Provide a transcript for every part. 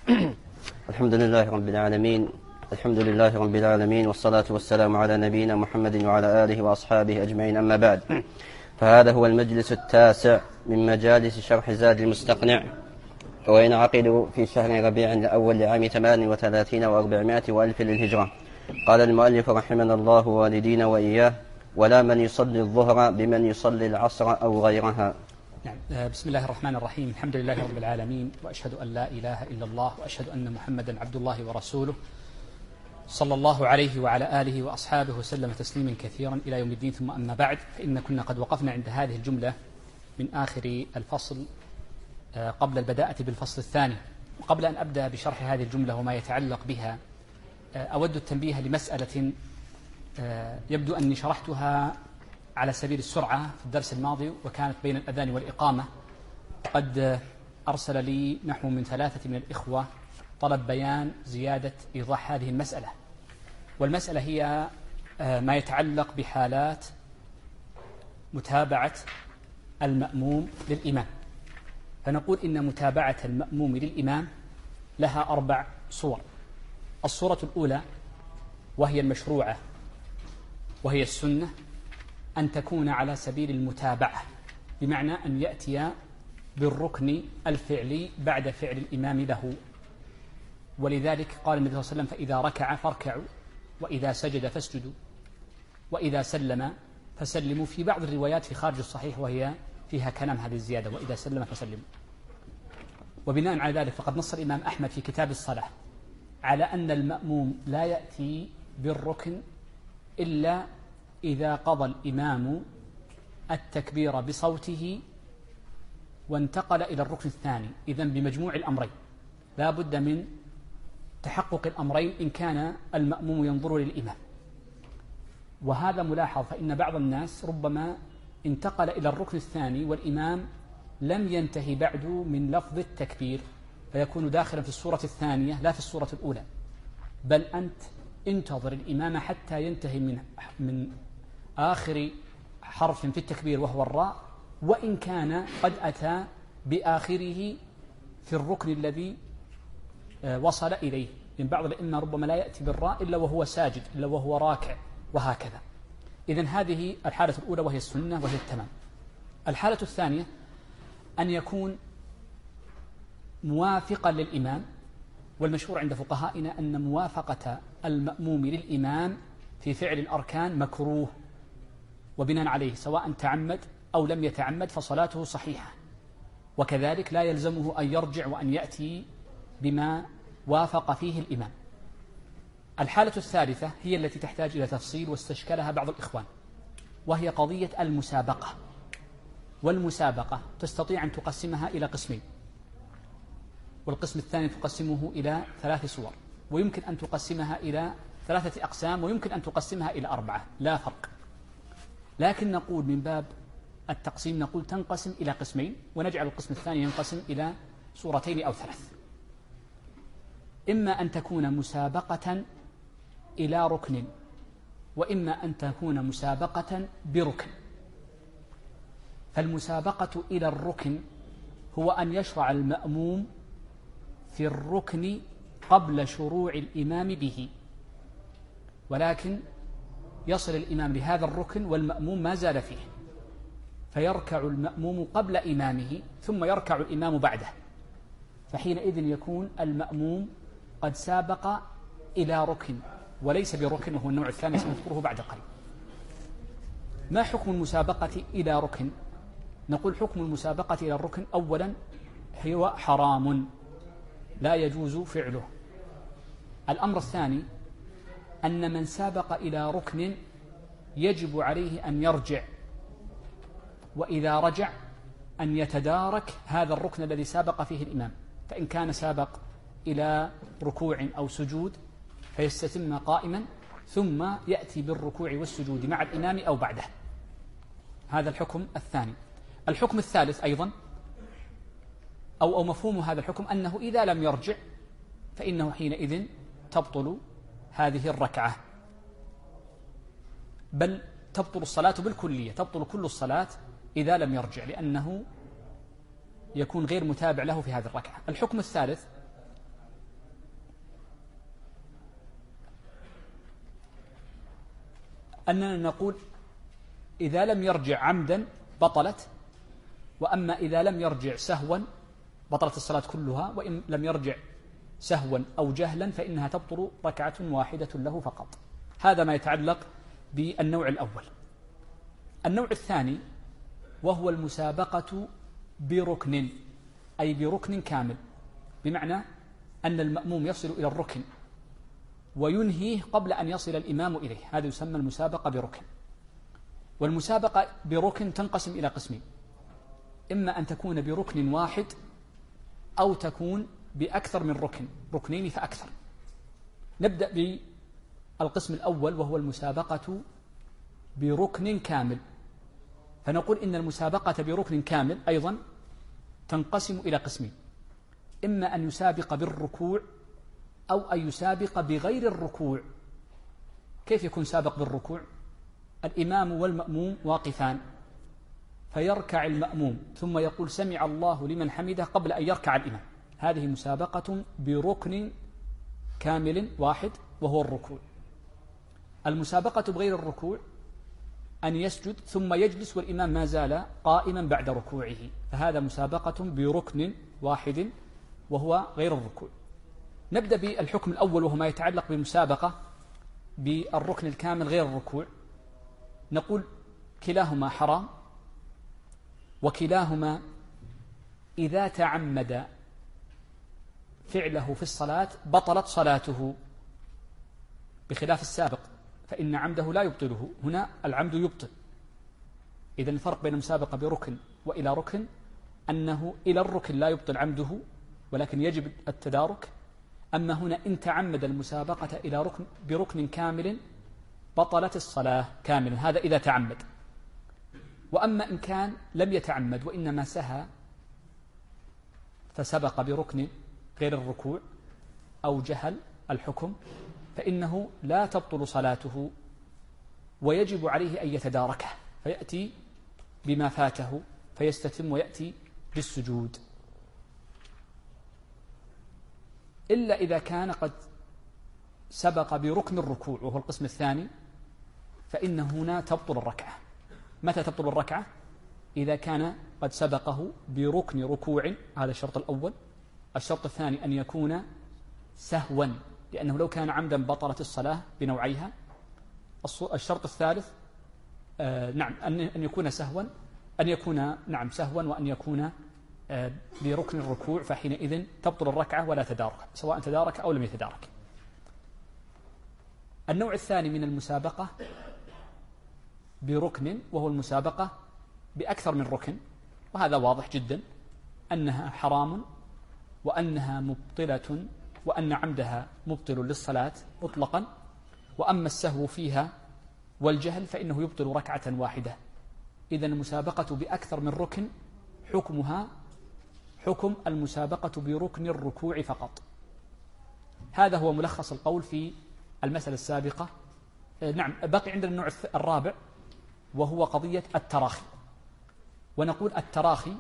الحمد لله رب العالمين. الحمد لله رب العالمين، والصلاة والسلام على نبينا محمد وعلى آله وأصحابه أجمعين، أما بعد. فهذا هو المجلس التاسع من مجالس شرح زاد المستقنع، وينعقد في شهر ربيع الأول لعام 38 و400 وألف للهجرة. قال المؤلف رحمنا الله والدينا وإياه: ولا من يصلي الظهر بمن يصلي العصر أو غيرها. نعم. بسم الله الرحمن الرحيم. الحمد لله رب العالمين، وأشهد أن لا إله إلا الله، وأشهد أن محمدا عبد الله ورسوله، صلى الله عليه وعلى آله وأصحابه وسلم تسليما كثيرا إلى يوم الدين. ثم أما بعد، فإن كنا قد وقفنا عند هذه الجملة من آخر الفصل قبل البداءة بالفصل الثاني. وقبل أن أبدأ بشرح هذه الجملة وما يتعلق بها، أود التنبيه لمسألة يبدو أني شرحتها على سبيل السرعة في الدرس الماضي، وكانت بين الأذان والإقامة. قد أرسل لي نحو من 3 من الإخوة طلب بيان زيادة إيضاح هذه المسألة. والمسألة هي ما يتعلق بحالات متابعة المأموم للإمام. فنقول إن متابعة المأموم للإمام لها 4 صور. الصورة الأولى وهي المشروعة وهي السنة، أن تكون على سبيل المتابعة، بمعنى أن يأتي بالركن الفعلي بعد فعل الإمام له. ولذلك قال النبي صلى الله عليه وسلم: فإذا ركع فاركعوا، وإذا سجد فاسجدوا، وإذا سلم فسلموا. في بعض الروايات في خارج الصحيح وهي فيها كلام هذه الزيادة: وإذا سلم فسلموا. وبناء على ذلك فقد نص الإمام أحمد في كتاب الصلاة على أن المأموم لا يأتي بالركن إلا إذا قضى الإمام التكبير بصوته وانتقل إلى الركن الثاني. إذن بمجموع الأمرين لا بد من تحقق الأمرين إن كان المأموم ينظر للإمام. وهذا ملاحظ، فإن بعض الناس ربما انتقل إلى الركن الثاني والإمام لم ينتهي بعد من لفظ التكبير، فيكون داخلا في الصورة الثانية لا في الصورة الأولى. بل أنت انتظر الإمام حتى ينتهي من آخر حرف في التكبير وهو الراء، وإن كان قد أتى بآخره في الركن الذي وصل إليه. من بعض الأئمة ربما لا يأتي بالراء إلا وهو ساجد، إلا وهو راكع، وهكذا. إذن هذه الحالة الأولى وهي السنة وهي التمام. الحالة الثانية أن يكون موافقا للإمام. والمشهور عند فقهائنا أن موافقة المأموم للإمام في فعل الأركان مكروه، وبناء عليه سواء تعمد أو لم يتعمد فصلاته صحيحة. وكذلك لا يلزمه أن يرجع وأن يأتي بما وافق فيه الإمام. الحالة الثالثة هي التي تحتاج إلى تفصيل واستشكلها بعض الإخوان، وهي قضية المسابقة. والمسابقة تستطيع أن تقسمها إلى قسمين، والقسم الثاني تقسمه إلى 3 صور، ويمكن أن تقسمها إلى 3 أقسام، ويمكن أن تقسمها إلى 4، لا فرق. لكن نقول من باب التقسيم نقول تنقسم إلى قسمين، ونجعل القسم الثاني ينقسم إلى صورتين أو 3. إما أن تكون مسابقة إلى ركن، وإما أن تكون مسابقة بركن. فالمسابقة إلى الركن هو أن يشرع المأموم في الركن قبل شروع الإمام به، ولكن يصل الإمام لهذا الركن والمأموم ما زال فيه، فيركع المأموم قبل إمامه ثم يركع الإمام بعده. فحينئذ يكون المأموم قد سابق إلى ركن وليس بركن، وهو النوع الثاني سنذكره بعد قليل. ما حكم المسابقة إلى ركن؟ نقول حكم المسابقة إلى الركن أولا هو حرام لا يجوز فعله. الأمر الثاني أن من سابق إلى ركن يجب عليه أن يرجع، وإذا رجع أن يتدارك هذا الركن الذي سابق فيه الإمام. فإن كان سابق إلى ركوع أو سجود فيستتم قائما ثم يأتي بالركوع والسجود مع الإمام أو بعده. هذا الحكم الثاني. الحكم الثالث أيضا أو مفهوم هذا الحكم أنه إذا لم يرجع فإنه حينئذ تبطل هذه الركعة، بل تبطل الصلاة بالكلية، تبطل كل الصلاة إذا لم يرجع، لأنه يكون غير متابع له في هذه الركعة. الحكم الثالث أننا نقول إذا لم يرجع عمدا بطلت، وأما إذا لم يرجع سهوا بطلت الصلاة كلها، وإن لم يرجع سهوا أو جهلا فإنها تبطل ركعة واحدة له فقط. هذا ما يتعلق بالنوع الأول. النوع الثاني وهو المسابقة بركن، أي بركن كامل، بمعنى أن المأموم يصل إلى الركن وينهيه قبل أن يصل الإمام إليه، هذا يسمى المسابقة بركن. والمسابقة بركن تنقسم إلى قسمين، إما أن تكون بركن واحد أو تكون بأكثر من ركن، ركنين فأكثر. نبدأ بالقسم الأول وهو المسابقة بركن كامل. فنقول إن المسابقة بركن كامل أيضا تنقسم إلى قسمين، إما أن يسابق بالركوع أو أن يسابق بغير الركوع. كيف يكون سابق بالركوع؟ الإمام والمأموم واقفان، فيركع المأموم ثم يقول سمع الله لمن حمده قبل أن يركع الإمام، هذه مسابقة بركن كامل واحد وهو الركوع. المسابقة بغير الركوع أن يسجد ثم يجلس والإمام ما زال قائما بعد ركوعه، فهذا مسابقة بركن واحد وهو غير الركوع. نبدأ بالحكم الأول وهو ما يتعلق بالمسابقة بالركن الكامل غير الركوع. نقول كلاهما حرام، وكلاهما إذا تعمد فعله في الصلاة بطلت صلاته، بخلاف السابق فإن عمده لا يبطله، هنا العمد يبطل. إذن الفرق بين المسابقة بركن وإلى ركن أنه إلى الركن لا يبطل عمده ولكن يجب التدارك، أما هنا إن تعمد المسابقة إلى ركن بركن كامل بطلت الصلاة كاملا، هذا إذا تعمد. وأما إن كان لم يتعمد وإنما سهى فسبق بركن غير الركوع أو جهل الحكم فإنه لا تبطل صلاته ويجب عليه أن يتداركه، فيأتي بما فاته فيستتم ويأتي بالسجود، إلا إذا كان قد سبق بركن الركوع وهو القسم الثاني، فإن هنا تبطل الركعة. متى تبطل الركعة؟ إذا كان قد سبقه بركن ركوع، هذا الشرط الأول. الشرط الثاني أن يكون سهوا، لأنه لو كان عمدا بطلت الصلاة بنوعيها. الشرط الثالث أن يكون سهوا، سهوا، وأن يكون بركن الركوع، فحينئذ تبطل الركعة ولا تدارك، سواء تدارك أو لم يتدارك. النوع الثاني من المسابقة بركن وهو المسابقة بأكثر من ركن، وهذا واضح جدا أنها حرام وأنها مبطلة وأن عمدها مبطل للصلاة مطلقا. وأما السهو فيها والجهل فإنه يبطل ركعة واحدة. إذن المسابقة بأكثر من ركن حكمها حكم المسابقة بركن الركوع فقط. هذا هو ملخص القول في المسألة السابقة. بقي عندنا النوع الرابع وهو قضية التراخي. ونقول التراخي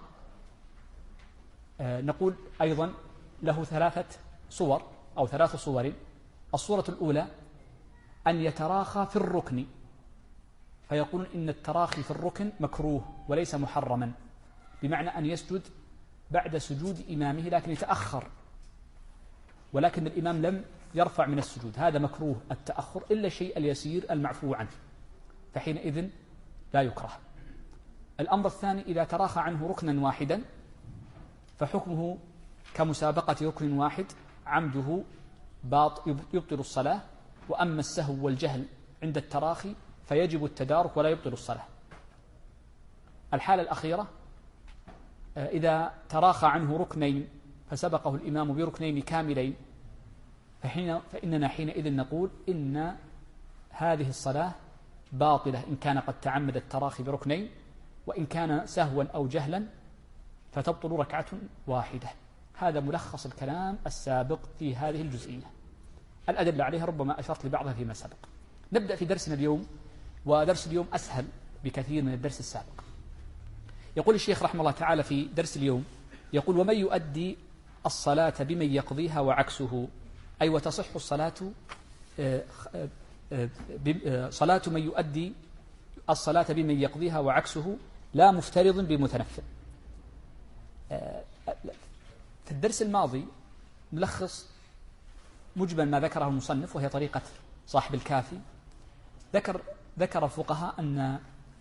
نقول أيضا له ثلاث صور. الصورة الأولى أن يتراخى في الركن، فيقول إن التراخي في الركن مكروه وليس محرما، بمعنى أن يسجد بعد سجود إمامه لكن يتأخر، ولكن الإمام لم يرفع من السجود، هذا مكروه التأخر إلا الشيء اليسير المعفو عنه، فحينئذ لا يكره. الأمر الثاني إذا تراخى عنه ركنا واحدا فحكمه كمسابقة ركن واحد، عمده يبطل الصلاة. وأما السهو والجهل عند التراخي فيجب التدارك ولا يبطل الصلاة. الحالة الأخيرة إذا تراخى عنه ركنين فسبقه الإمام بركنين كاملين، فإننا حينئذ نقول إن هذه الصلاة باطلة إن كان قد تعمد التراخي بركنين، وإن كان سهوا أو جهلا فتبطل ركعة واحدة. هذا ملخص الكلام السابق في هذه الجزئية. الأدلة عليها ربما أشرت لبعضها فيما سبق. نبدأ في درسنا اليوم، ودرس اليوم أسهل بكثير من الدرس السابق. يقول الشيخ رحمه الله تعالى في درس اليوم، يقول ومن يؤدي الصلاة بمن يقضيها وعكسه، أي وتصح الصلاة صلاة من يؤدي الصلاة بمن يقضيها وعكسه لا مفترض بمتنفل. في الدرس الماضي نلخص مجمل ما ذكره المصنف، وهي طريقة صاحب الكافي. ذكر الفقهاء أن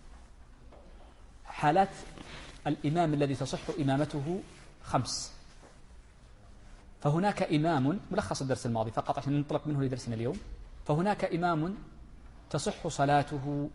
حالات الإمام الذي تصح إمامته 5. فهناك إمام، ملخص الدرس الماضي فقط عشان ننطلق منه لدرسنا اليوم، فهناك إمام تصح صلاته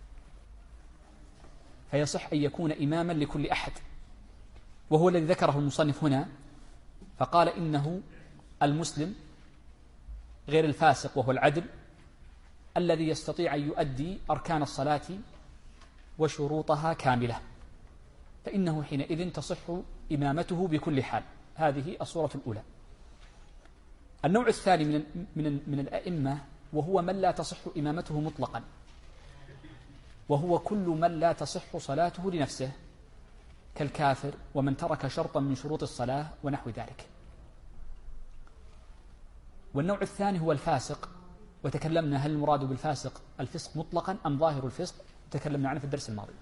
فيصح أن يكون إماما لكل أحد، وهو الذي ذكره المصنف هنا، فقال إنه المسلم غير الفاسق وهو العدل الذي يستطيع أن يؤدي أركان الصلاة وشروطها كاملة، فإنه حينئذ تصح إمامته بكل حال. هذه الصورة الأولى. النوع الثاني من الأئمة وهو من لا تصح إمامته مطلقا، وهو كل من لا تصح صلاته لنفسه كالكافر ومن ترك شرطا من شروط الصلاة ونحو ذلك. والنوع الثاني هو الفاسق، وتكلمنا هل المراد بالفاسق الفسق مطلقا أم ظاهر الفسق، تكلمنا عنه في الدرس الماضي.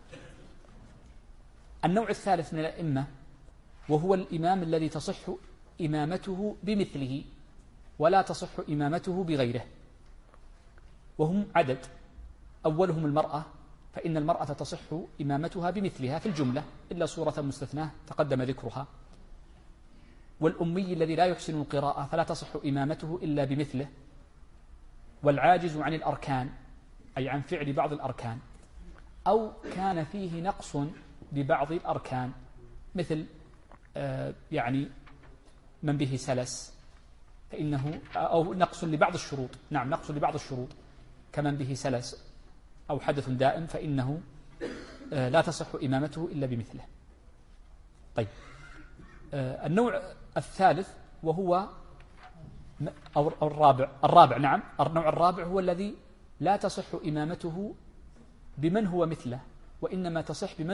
النوع الثالث من الأئمة وهو الإمام الذي تصح إمامته بمثله ولا تصح إمامته بغيره، وهم عدد. أولهم المرأة، فإن المرأة تصح إمامتها بمثلها في الجملة إلا صورة مستثناة تقدم ذكرها. والأمي الذي لا يحسن القراءة فلا تصح إمامته إلا بمثله. والعاجز عن الأركان أي عن فعل بعض الأركان، أو كان فيه نقص ببعض الأركان، مثل يعني من به سلس فإنه، أو نقص لبعض الشروط، نعم نقص لبعض الشروط كمن به سلس أو حدث دائم، فإنه لا تصح إمامته إلا بمثله. طيب، النوع الثالث وهو أو الرابع نعم، النوع الرابع هو الذي لا تصح إمامته بمن هو مثله، وإنما تصح بمن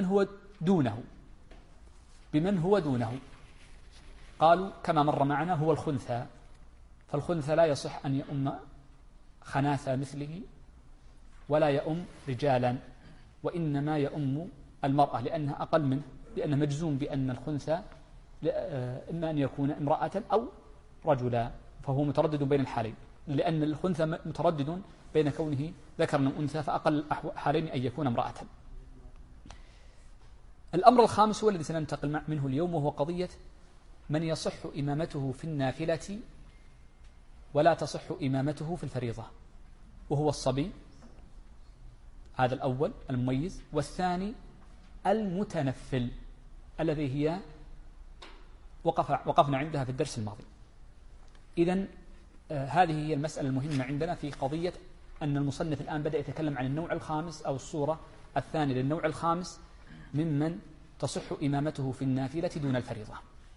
هو دونه. قالوا كما مر معنا هو الخنثى، فالخنثى لا يصح أن يؤم خناثة مثله ولا يؤم رجالا، وإنما يؤم المرأة لأنها أقل منه، لأنه مجزوم بأن الخنثى إما أن يكون امرأة أو رجلا، فهو متردد بين الحالين، لأن الخنثى متردد بين كونه ذكرا وأنثى، فأقل حالين أن يكون امرأة. الأمر الخامس هو الذي سننتقل منه اليوم، وهو قضية من يصح إمامته في النافلة ولا تصح إمامته في الفريضة، وهو الصبي، هذا الأول المميز. والثاني المتنفل الذي هي وقفنا عندها في الدرس الماضي. إذن هذه هي المسألة المهمة عندنا في قضية أن المصنف الآن بدأ يتكلم عن النوع الخامس أو الصورة الثانية للنوع الخامس ممن تصح إمامته في النافلة دون الفريضة.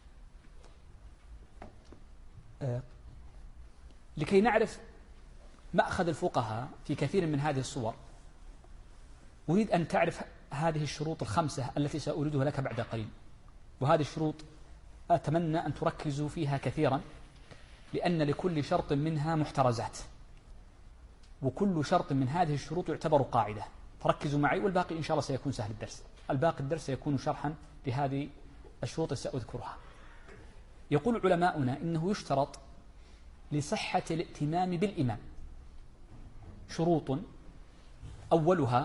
لكي نعرف مأخذ الفقهاء في كثير من هذه الصور، أريد أن تعرف هذه الشروط الخمسة التي سأريدها لك بعد قليل. وهذه الشروط أتمنى أن تركزوا فيها كثيرا، لأن لكل شرط منها محترزات، وكل شرط من هذه الشروط يعتبر قاعدة. فركزوا معي، والباقي إن شاء الله سيكون سهل الدرس. الدرس سيكون شرحا لهذه الشروط التي سأذكرها. يقول علماؤنا إنه يشترط لصحة الائتمام بالإمام شروط، أولها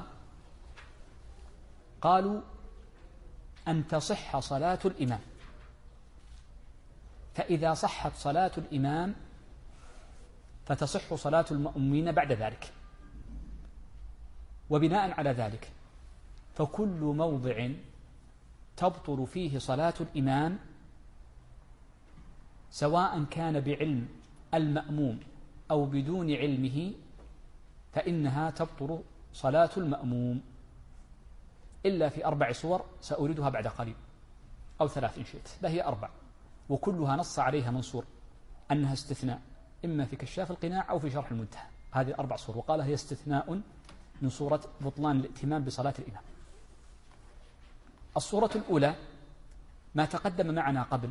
قالوا أن تصح صلاة الإمام، فإذا صحت صلاة الإمام فتصح صلاة المأمومين بعد ذلك. وبناء على ذلك فكل موضع تبطل فيه صلاة الإمام سواء كان بعلم المأموم أو بدون علمه فإنها تبطل صلاة المأموم، إلا في 4 صور سأريدها بعد قليل، أو 3 إن شئت، لا هي 4، وكلها نص عليها منصور أنها استثناء، إما في كشاف القناع أو في شرح المنتهى. هذه 4 صور، وقال هي استثناء من صورة بطلان الائتمام بصلاة الإمام. الصورة الأولى ما تقدم معنا قبل،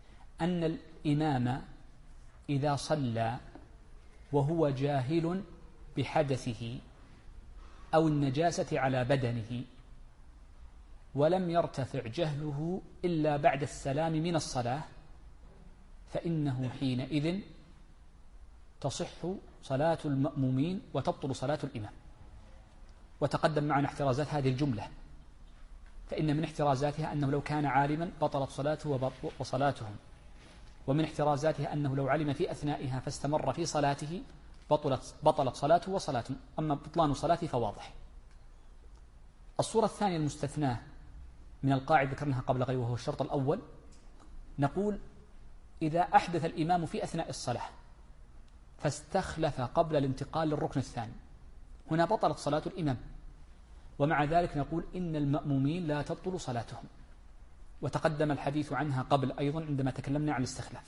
أن الإمام إذا صلى وهو جاهل بحدثه أو النجاسة على بدنه ولم يرتفع جهله إلا بعد السلام من الصلاة فإنه حينئذ تصح صلاة المأمومين وتبطل صلاة الإمام. وتقدم معنا احترازات هذه الجملة، فإن من احترازاتها أنه لو كان عالما بطلت صلاته وصلاتهم، ومن احترازاتها أنه لو علم في أثنائها فاستمر في صلاته بطلت صلاته وصلاته، أما بطلان صلاته فواضح. الصورة الثانية المستثناة من القاعدة ذكرناها قبل قليل وهو الشرط الأول، نقول إذا أحدث الإمام في أثناء الصلاة فاستخلف قبل الانتقال للركن الثاني، هنا بطلت صلاة الإمام، ومع ذلك نقول إن المأمومين لا تبطل صلاتهم، وتقدم الحديث عنها قبل أيضا عندما تكلمنا عن الاستخلاف.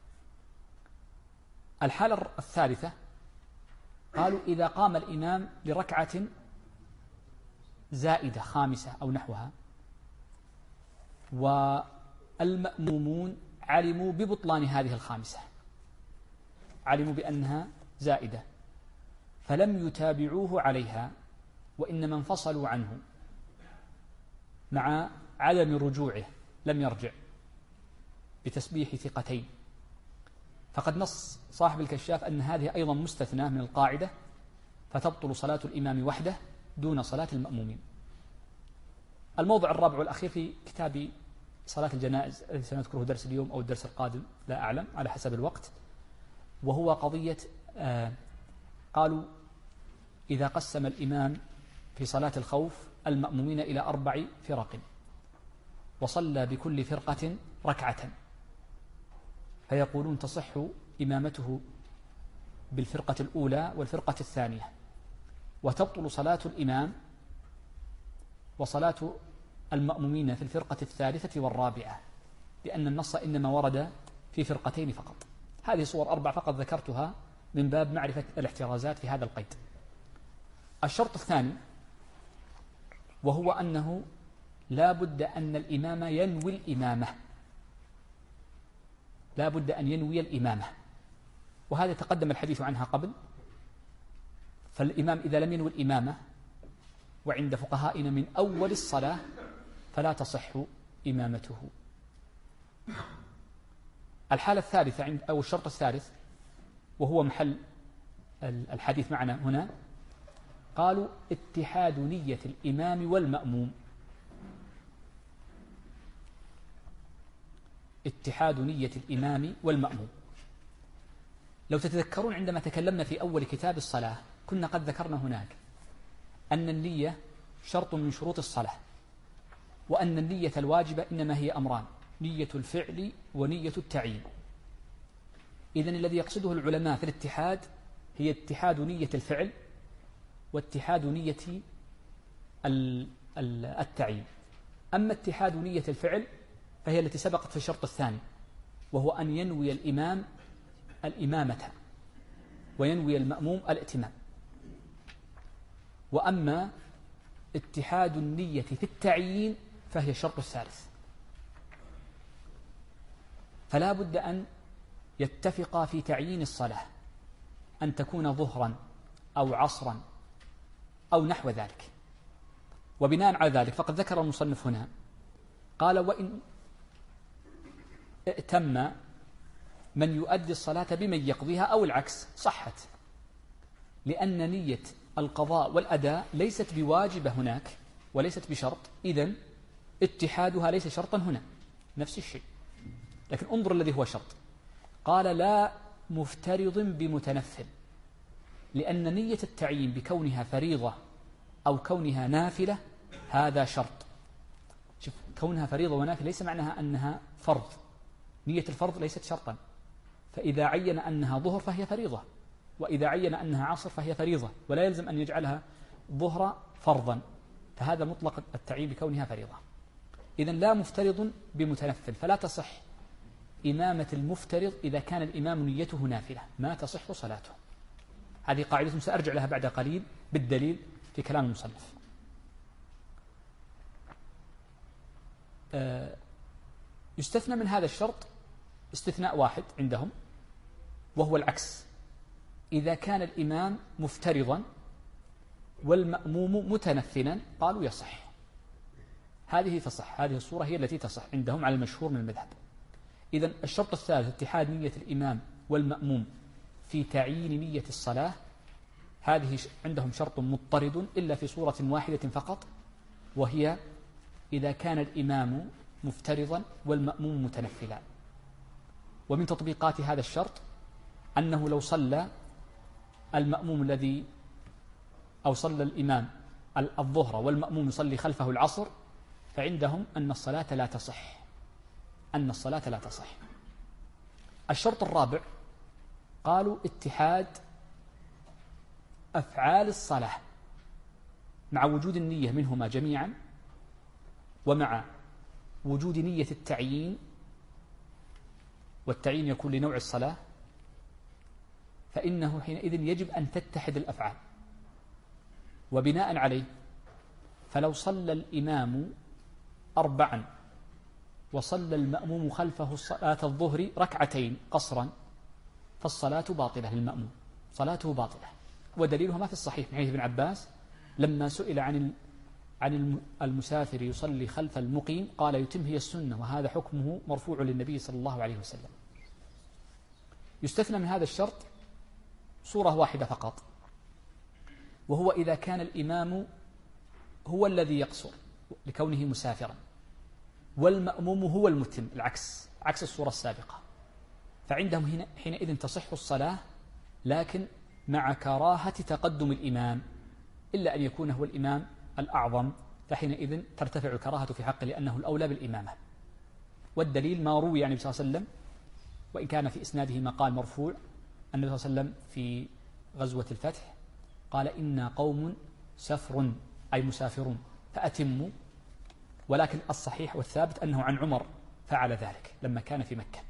الحالة الثالثة قالوا إذا قام الإمام لركعة زائدة خامسة أو نحوها والمأمومون علموا ببطلان هذه الخامسة، علموا بأنها زائدة فلم يتابعوه عليها وإنما انفصلوا عنه مع عدم رجوعه، لم يرجع بتسبيح ثقتين، فقد نص صاحب الكشاف أن هذه أيضا مستثناة من القاعدة فتبطل صلاة الإمام وحده دون صلاة المأمومين. الموضع الرابع والأخير في كتاب صلاة الجنائز الذي سنذكره درس اليوم أو الدرس القادم لا أعلم على حسب الوقت، وهو قضية قالوا إذا قسم الإمام في صلاة الخوف المأمومين إلى 4 فرق وصلى بكل فرقة ركعة، فيقولون تصح إمامته بالفرقة الأولى والفرقة الثانية، وتبطل صلاة الإمام وصلاة المأمومين في الفرقة الثالثة والرابعة، لأن النص إنما ورد في فرقتين فقط. هذه صور 4 فقط ذكرتها من باب معرفة الاحترازات في هذا القيد. الشرط الثاني وهو أنه لا بد أن الإمام ينوي الإمامة، لا بد أن ينوي الإمامة، وهذا تقدم الحديث عنها قبل. فالإمام إذا لم ينوي الإمامة وعند فقهائنا من أول الصلاة فلا تصح إمامته. الحالة الثالثة أو الشرط الثالث وهو محل الحديث معنا هنا، قالوا اتحاد نية الإمام والمأموم، اتحاد نية الإمام والمأموم. لو تتذكرون عندما تكلمنا في أول كتاب الصلاة كنا قد ذكرنا هناك أن النية شرط من شروط الصلاة، وأن النية الواجبة إنما هي أمران، نية الفعل ونية التعيين. إذن الذي يقصده العلماء في الاتحاد هي اتحاد نية الفعل واتحاد نية التعيين. أما اتحاد نية الفعل فهي التي سبقت في الشرط الثاني، وهو أن ينوي الإمام الإمامة وينوي المأموم الائتمام. وأما اتحاد النية في التعيين فهي الشرط الثالث، فلا بد أن يتفقا في تعيين الصلاة، أن تكون ظهرا أو عصرا أو نحو ذلك. وبناء على ذلك فقد ذكر المصنف هنا قال وإن ائتم من يؤدي الصلاة بمن يقضيها أو العكس صحت، لأن نية القضاء والأداء ليست بواجبة هناك وليست بشرط، إذن اتحادها ليس شرطا هنا، نفس الشيء. لكن انظر الذي هو شرط، قال لا مفترض بمتنفل، لأن نية التعيين بكونها فريضة أو كونها نافلة هذا شرط. شوف، كونها فريضة ونافلة ليس معناها أنها فرض، نية الفرض ليست شرطا، فإذا عين أنها ظهر فهي فريضة، وإذا عين أنها عصر فهي فريضة، ولا يلزم أن يجعلها ظهر فرضا، فهذا مطلق التعيين بكونها فريضة. إذن لا مفترض بمتنفل، فلا تصح إمامة المفترض إذا كان الإمام نيته نافلة، ما تصح صلاته. هذه قاعدة سأرجع لها بعد قليل بالدليل في كلام المصنف. يستثنى من هذا الشرط استثناء واحد عندهم وهو العكس، إذا كان الإمام مفترضا والمأموم متنفلا قالوا يصح. هذه تصح، هذه الصورة هي التي تصح عندهم على المشهور من المذهب. إذن الشرط الثالث اتحاد نية الإمام والمأموم في تعيين نية الصلاة، هذه عندهم شرط مضطرد إلا في صورة واحدة فقط، وهي إذا كان الإمام مفترضا والمأموم متنفلا. ومن تطبيقات هذا الشرط أنه لو صلى المأموم الذي أو صلى الإمام الظهر والمأموم يصلي خلفه العصر، فعندهم أن الصلاة لا تصح، أن الصلاة لا تصح. الشرط الرابع قالوا اتحاد أفعال الصلاة مع وجود النية منهما جميعا، ومع وجود نية التعيين، والتعيين يكون لنوع الصلاة، فإنه حينئذ يجب أن تتحد الأفعال. وبناء عليه فلو صلى الإمام 4 وصلى المأموم خلفه صلاة الظهر 2 قصرا فالصلاة باطلة للمأموم، صلاته باطلة. ودليلها ما في الصحيح من حديث ابن عباس لما سئل عن المسافر يصلي خلف المقيم قال يتم هي السنة، وهذا حكمه مرفوع للنبي صلى الله عليه وسلم. يستثنى من هذا الشرط صورة واحدة فقط، وهو إذا كان الإمام هو الذي يقصر لكونه مسافرا والمأموم هو المتم، عكس الصورة السابقة، فعندهم حينئذ تصح الصلاة، لكن مع كراهة تقدم الإمام، إلا أن يكون هو الإمام الأعظم، فحينئذ ترتفع الكراهة في حقه لأنه الأولى بالإمامة. والدليل ما روي عن النبي صلى الله عليه وسلم، وإن كان في إسناده مقال مرفوع، أن النبي صلى الله عليه وسلم في غزوة الفتح قال إنا قوم سفر أي مسافرون فأتموا، ولكن الصحيح والثابت أنه عن عمر فعل ذلك لما كان في مكة.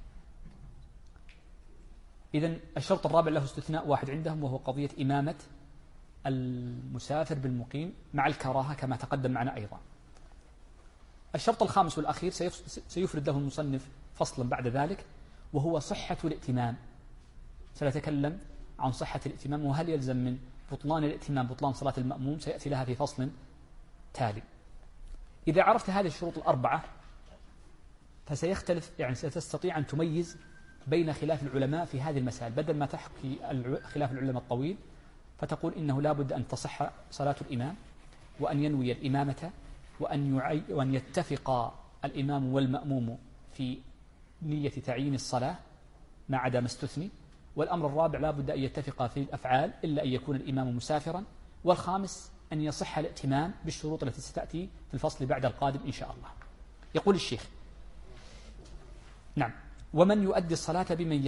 إذن الشرط الرابع له استثناء واحد عندهم، وهو قضية إمامة المسافر بالمقيم مع الكراهة كما تقدم معنا أيضا. الشرط الخامس والأخير سيفرد له المصنف فصلا بعد ذلك، وهو صحة الائتمام. سنتكلم عن صحة الائتمام، وهل يلزم من بطلان الائتمام بطلان صلاة المأموم، سيأتي لها في فصل تالي. إذا عرفت هذه الشروط الأربعة فسيختلف، يعني ستستطيع أن تميز بين خلاف العلماء في هذه المسائل، بدل ما تحكي خلاف العلماء الطويل فتقول إنه لا بد أن تصح صلاة الإمام، وأن ينوي الإمامة، وأن يتفق الإمام والمأموم في نية تعيين الصلاة ما عدا ما استثني. والأمر الرابع لا بد أن يتفق في الأفعال إلا أن يكون الإمام مسافرا. والخامس أن يصح الائتمام بالشروط التي ستأتي في الفصل بعد القادم إن شاء الله. يقول الشيخ: نعم، ومن يؤدي الصلاة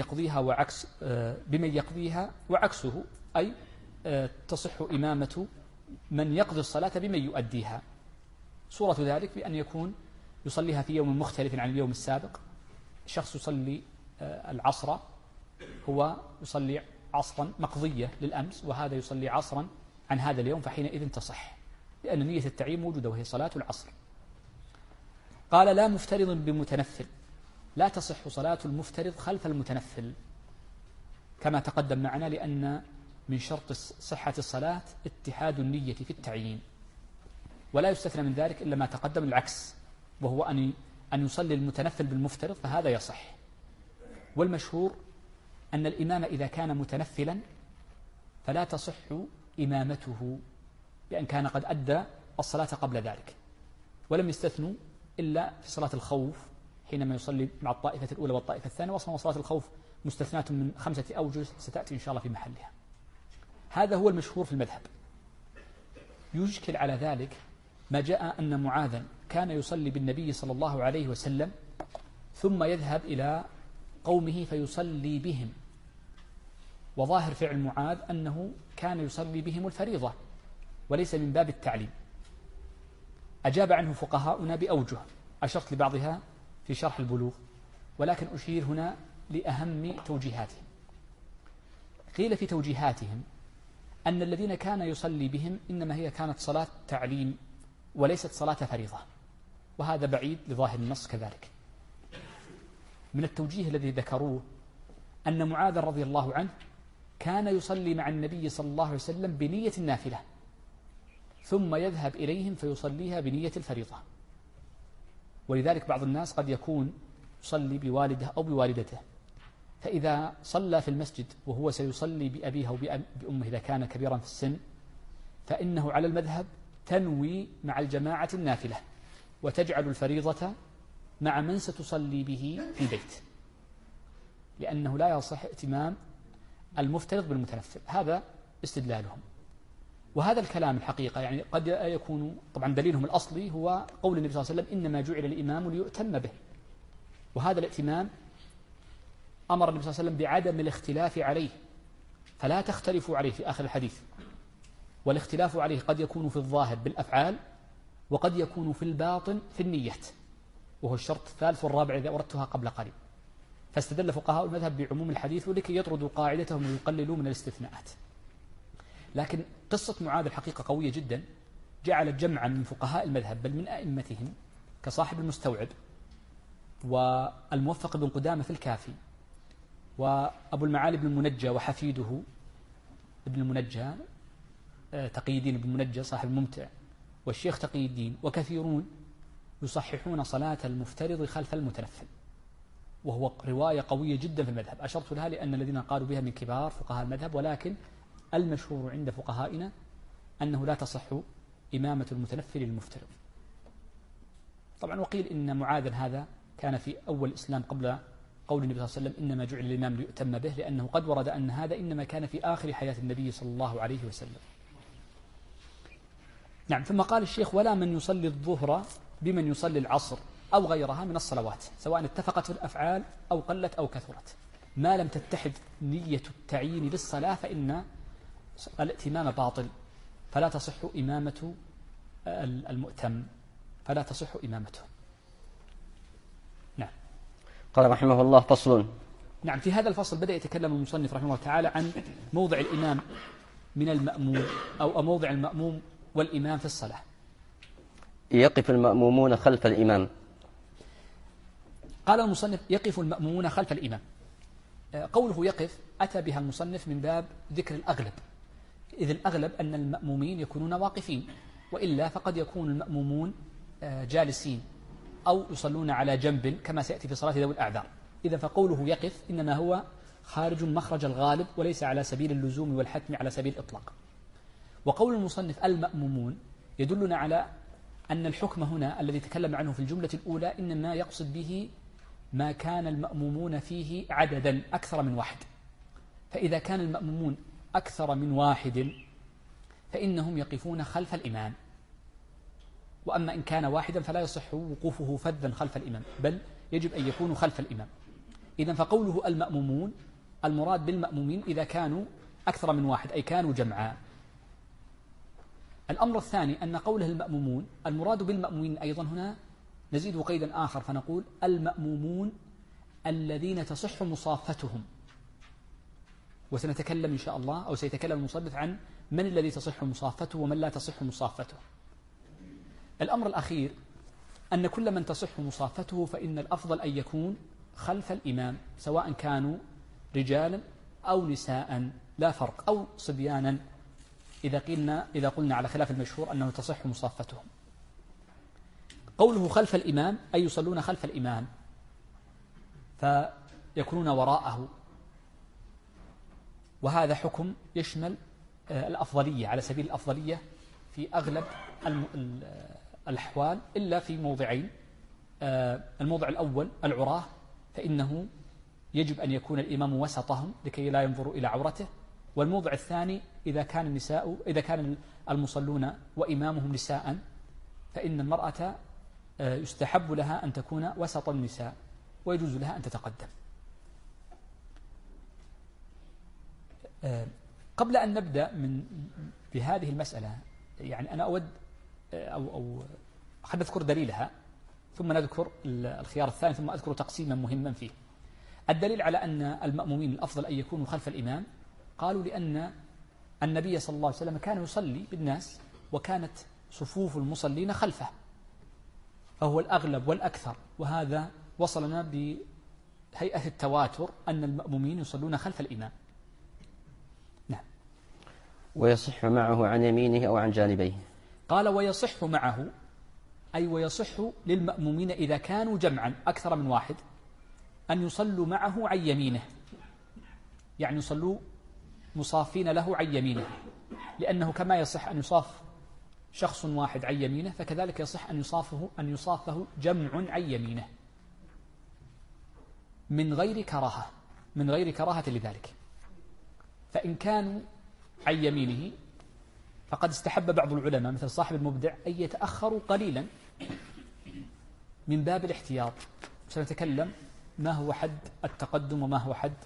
بمن يقضيها وعكسه، أي تصح إمامة من يقضي الصلاة بمن يؤديها. صورة ذلك بأن يكون يصليها في يوم مختلف عن اليوم السابق. شخص يصلي العصر، هو يصلي عصرا مقضية للأمس، وهذا يصلي عصرا عن هذا اليوم، فحينئذ تصح لأن نية التعيين موجودة وهي صلاة العصر. قال: لا مفترض بمتنفل، لا تصح صلاة المفترض خلف المتنفل كما تقدم معنا، لأن من شرط صحة الصلاة اتحاد النية في التعيين، ولا يستثنى من ذلك إلا ما تقدم العكس، وهو أن يصلي المتنفل بالمفترض، فهذا يصح. والمشهور أن الإمام إذا كان متنفلا فلا تصح إمامته، لأن كان قد أدى الصلاة قبل ذلك. ولم يستثنوا إلا في صلاة الخوف حينما يصلي مع الطائفة الأولى والطائفة الثانية، وصلاة صلاة الخوف مستثناة من 5 أوجه ستأتي إن شاء الله في محلها. هذا هو المشهور في المذهب. يشكل على ذلك ما جاء أن معاذا كان يصلي بالنبي صلى الله عليه وسلم ثم يذهب إلى قومه فيصلي بهم، وظاهر فعل معاذ أنه كان يصلي بهم الفريضة وليس من باب التعليم. أجاب عنه فقهاؤنا بأوجه، أشرت لبعضها في شرح البلوغ، ولكن أشير هنا لأهم توجيهاتهم. قيل في توجيهاتهم أن الذين كان يصلي بهم إنما هي كانت صلاة تعليم وليست صلاة فريضة، وهذا بعيد لظاهر النص كذلك. من التوجيه الذي ذكروه أن معاذ رضي الله عنه كان يصلي مع النبي صلى الله عليه وسلم بنية النافلة، ثم يذهب إليهم فيصليها بنية الفريضة. ولذلك بعض الناس قد يكون يصلي بوالده أو بوالدته، فإذا صلى في المسجد وهو سيصلي بأبيه أو بأمه إذا كان كبيرا في السن، فإنه على المذهب تنوي مع الجماعة النافلة وتجعل الفريضة مع من ستصلي به في البيت، لأنه لا يصح ائتمام المفترض بالمتنفل. هذا استدلالهم. وهذا الكلام الحقيقة يعني قد يكون طبعا دليلهم الأصلي هو قول النبي صلى الله عليه وسلم إنما جعل الإمام ليؤتم به، وهذا الائتمام أمر النبي صلى الله عليه وسلم بعدم الاختلاف عليه، فلا تختلفوا عليه في آخر الحديث. والاختلاف عليه قد يكون في الظاهر بالأفعال، وقد يكون في الباطن في النية، وهو الشرط الثالث والرابع إذا أردتها قبل قليل. فاستدل فقهاء المذهب بعموم الحديث ولكي يطردوا قاعدتهم ويقللوا من الاستثناءات. لكن قصة معاذ الحقيقة قوية جدا، جعلت جمعا من فقهاء المذهب بل من أئمتهم كصاحب المستوعب والموفق بن قدامة في الكافي وأبو المعالي بن المنجى وحفيده ابن المنجى تقي الدين بن المنجى صاحب الممتع والشيخ تقي الدين، وكثيرون يصححون صلاة المفترض خلف المتنفل، وهو رواية قوية جدا في المذهب. أشرت لها لأن الذين قالوا بها من كبار فقهاء المذهب، ولكن المشهور عند فقهائنا أنه لا تصح إمامة المتنفل للمفترض. طبعا وقيل إن معاذا هذا كان في أول الإسلام قبل قول النبي صلى الله عليه وسلم إنما جعل الإمام ليؤتم به، لأنه قد ورد أن هذا إنما كان في آخر حياة النبي صلى الله عليه وسلم. نعم. ثم قال الشيخ: ولا من يصلي الظهر بمن يصلي العصر أو غيرها من الصلوات، سواء اتفقت في الأفعال أو قلت أو كثرت، ما لم تتحد نية التعيين للصلاة فإن الائتمام باطل، فلا تصح إمامة المؤتم، فلا تصح إمامته. نعم. قال رحمه الله: فصل. نعم. في هذا الفصل بدأ يتكلم المصنف رحمه الله تعالى عن موضع الإمام من المأموم أو موضع المأموم والإمام في الصلاة. يقف المأمومون خلف الإمام. قال المصنف: يقف المأمومون خلف الإمام. قوله يقف أتى بها المصنف من باب ذكر الأغلب، إذ الأغلب أن المأمومين يكونون واقفين، وإلا فقد يكون المأمومون جالسين أو يصلون على جنب كما سيأتي في صلاة ذوي الأعذار. إذا فقوله يقف إنما هو خارج مخرج الغالب وليس على سبيل اللزوم والحتم على سبيل الإطلاق. وقول المصنف المأمومون يدلنا على أن الحكم هنا الذي تكلم عنه في الجملة الأولى إنما يقصد به ما كان المأمومون فيه عددا أكثر من واحد، فإذا كان المأمومون أكثر من واحد فإنهم يقفون خلف الإمام، وأما إن كان واحدا فلا يصح وقوفه فذا خلف الإمام، بل يجب أن يكونوا خلف الإمام. إذن فقوله المأمومون المراد بالمأمومين إذا كانوا أكثر من واحد، أي كانوا جمعا. الأمر الثاني أن قوله المأمومون المراد بالمأمومين أيضا هنا نزيد قيدا آخر فنقول المأمومون الذين تصح مصافتهم، وسنتكلم إن شاء الله أو سيتكلم المصنف عن من الذي تصح مصافته ومن لا تصح مصافته. الأمر الأخير أن كل من تصح مصافته فإن الأفضل أن يكون خلف الإمام، سواء كانوا رجالا أو نساء لا فرق، أو صبيانا إذا قلنا على خلاف المشهور أنه تصح مصافتهم. قوله خلف الإمام أي يصلون خلف الإمام فيكونون وراءه، وهذا حكم يشمل الأفضلية على سبيل الأفضلية في أغلب الأحوال إلا في موضعين. الموضع الأول العراة، فإنه يجب أن يكون الإمام وسطهم لكي لا ينظروا إلى عورته. والموضع الثاني إذا كان المصلون وإمامهم نساء فإن المرأة يستحب لها أن تكون وسط النساء ويجوز لها أن تتقدم. قبل أن نبدأ بهذه المسألة يعني أنا أود أو نذكر دليلها ثم نذكر الخيار الثاني ثم أذكر تقسيما مهما فيه. الدليل على أن المأمومين الأفضل أن يكونوا خلف الإمام قالوا لأن النبي صلى الله عليه وسلم كان يصلي بالناس وكانت صفوف المصلين خلفه، فهو الأغلب والأكثر، وهذا وصلنا بهيئة التواتر أن المأمومين يصلون خلف الإمام. ويصح معه عن يمينه أو عن جانبيه. قال ويصح معه، أي ويصح للمأمومين إذا كانوا جمعا أكثر من واحد أن يصلوا معه عن يمينه، يعني يصلوا مصافين له عن يمينه، لأنه كما يصح أن يصاف شخص واحد عن يمينه فكذلك يصح أن يصافه جمع عن يمينه من غير كراهة لذلك. فإن كانوا عن يمينه فقد استحب بعض العلماء مثل صاحب المبدع أن يتأخروا قليلا من باب الاحتياط. سنتكلم ما هو حد التقدم وما هو حد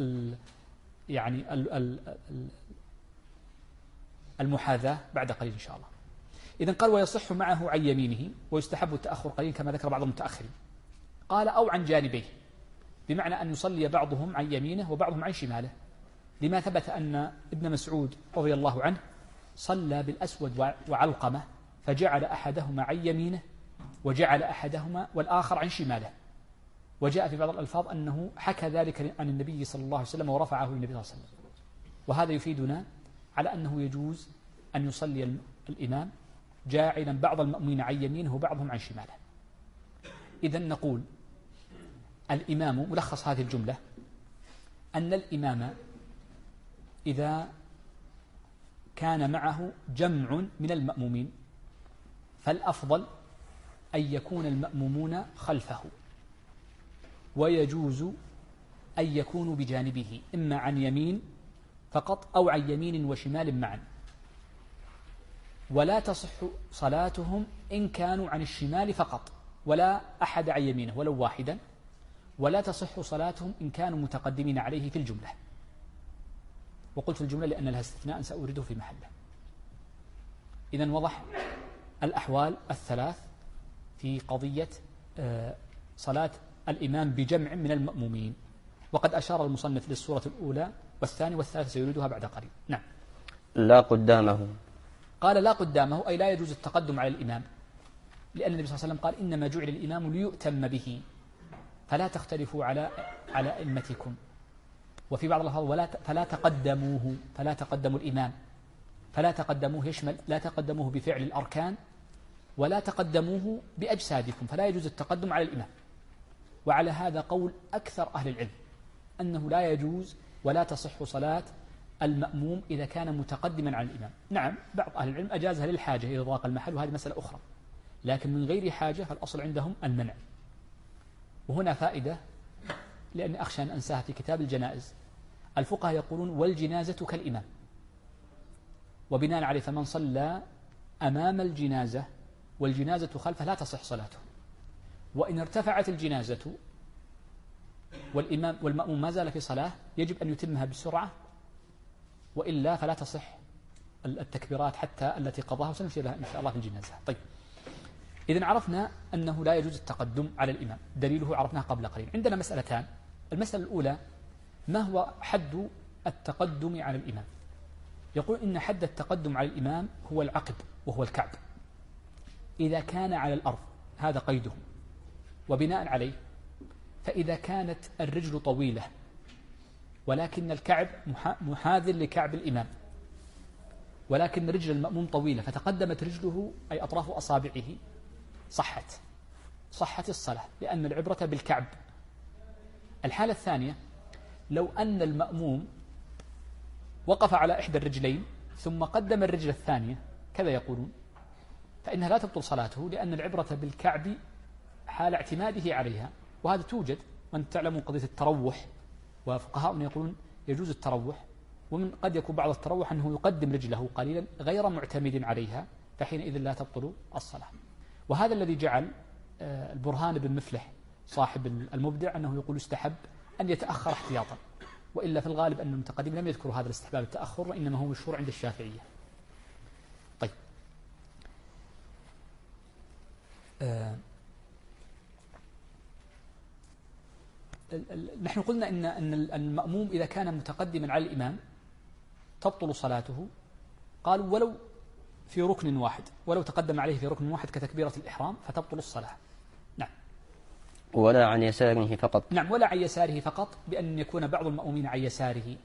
المحاذاة بعد قليل إن شاء الله. إذن قال ويصح معه عن يمينه ويستحب التأخر قليل كما ذكر بعض المتأخرين. قال أو عن جانبيه، بمعنى أن يصلي بعضهم عن يمينه وبعضهم عن شماله، لما ثبت أن ابن مسعود رضي الله عنه صلى بالأسود وعلقمة فجعل أحدهما عن يمينه وجعل أحدهما والآخر عن شماله، وجاء في بعض الألفاظ أنه حكى ذلك عن النبي صلى الله عليه وسلم ورفعه للنبي صلى الله عليه وسلم. وهذا يفيدنا على أنه يجوز أن يصلي الإمام جاعلا بعض المأمومين عن يمينه وبعضهم عن شماله. إذن نقول الإمام، ملخص هذه الجملة أن الإمام إذا كان معه جمع من المأمومين فالأفضل أن يكون المأمومون خلفه، ويجوز أن يكونوا بجانبه إما عن يمين فقط أو عن يمين وشمال معا، ولا تصح صلاتهم إن كانوا عن الشمال فقط ولا أحد عن يمينه ولو واحدا، ولا تصح صلاتهم إن كانوا متقدمين عليه في الجملة. وقلت الجملة لأن لها استثناء سأورده في محله. إذن وضح الأحوال الثلاث في قضية صلاة الإمام بجمع من المأمومين، وقد أشار المصنف للصورة الأولى والثانية والثالثة سيريدها بعد قليل. نعم. لا قدامه، قال لا قدامه أي لا يجوز التقدم على الإمام، لأن النبي صلى الله عليه وسلم قال إنما جعل الإمام ليؤتم به فلا تختلفوا على أئمتكم. وفي بعض الألفاظ فلا تقدموا الإمام، فلا تقدموه يشمل لا تقدموه بفعل الأركان ولا تقدموه بأجسادكم، فلا يجوز التقدم على الإمام. وعلى هذا قول أكثر أهل العلم أنه لا يجوز ولا تصح صلاة المأموم إذا كان متقدما على الإمام. نعم بعض أهل العلم أجازها للحاجة إذا ضاق المحل، وهذه مسألة أخرى، لكن من غير حاجة فالأصل عندهم المنع. وهنا فائدة لأني أخشى أن أنساها في كتاب الجنائز. الفقهاء يقولون والجنازة كالإمام، وبناء عليه فمن صلى أمام الجنازة والجنازة خلفه لا تصح صلاته، وإن ارتفعت الجنازة والإمام والمأموم ما زال في صلاة يجب أن يتمها بسرعة، وإلا فلا تصح التكبيرات حتى التي قضاها، وسنمشي لها إن شاء الله في الجنازة. طيب، إذن عرفنا أنه لا يجوز التقدم على الإمام، دليله عرفناه قبل قليل. عندنا مسألتان. المسألة الأولى ما هو حد التقدم على الإمام؟ يقول إن حد التقدم على الإمام هو العقب وهو الكعب إذا كان على الأرض، هذا قيده. وبناء عليه فإذا كانت الرجل طويلة ولكن الكعب محاذ لكعب الإمام، ولكن رجل المأموم طويلة فتقدمت رجله أي أطراف أصابعه، صحت الصلاة، لأن العبرة بالكعب. الحالة الثانية لو أن المأموم وقف على إحدى الرجلين ثم قدم الرجل الثانية كذا يقولون، فإنها لا تبطل صلاته، لأن العبرة بالكعب حال اعتماده عليها، وهذا توجد. وأنت تعلمون قضية التروح، وفقهاؤنا يقولون يجوز التروح، ومن قد يكون بعض التروح أنه يقدم رجله قليلا غير معتمد عليها، فحينئذ لا تبطل الصلاة. وهذا الذي جعل البرهان بن مفلح صاحب المبدع أنه يقول استحب أن يتأخر احتياطا، وإلا في الغالب أن المتقدم لم يذكروا هذا الاستحباب التأخر، وإنما هو مشهور عند الشافعية. طيب، نحن قلنا أن المأموم إذا كان متقدما على الإمام تبطل صلاته. قالوا ولو في ركن واحد، ولو تقدم عليه في ركن واحد كتكبيرة الإحرام فتبطل الصلاة. نعم. ولا عن يساره فقط. نعم، ولا عن يساره فقط، بأن يكون بعض المأمومين عن يساره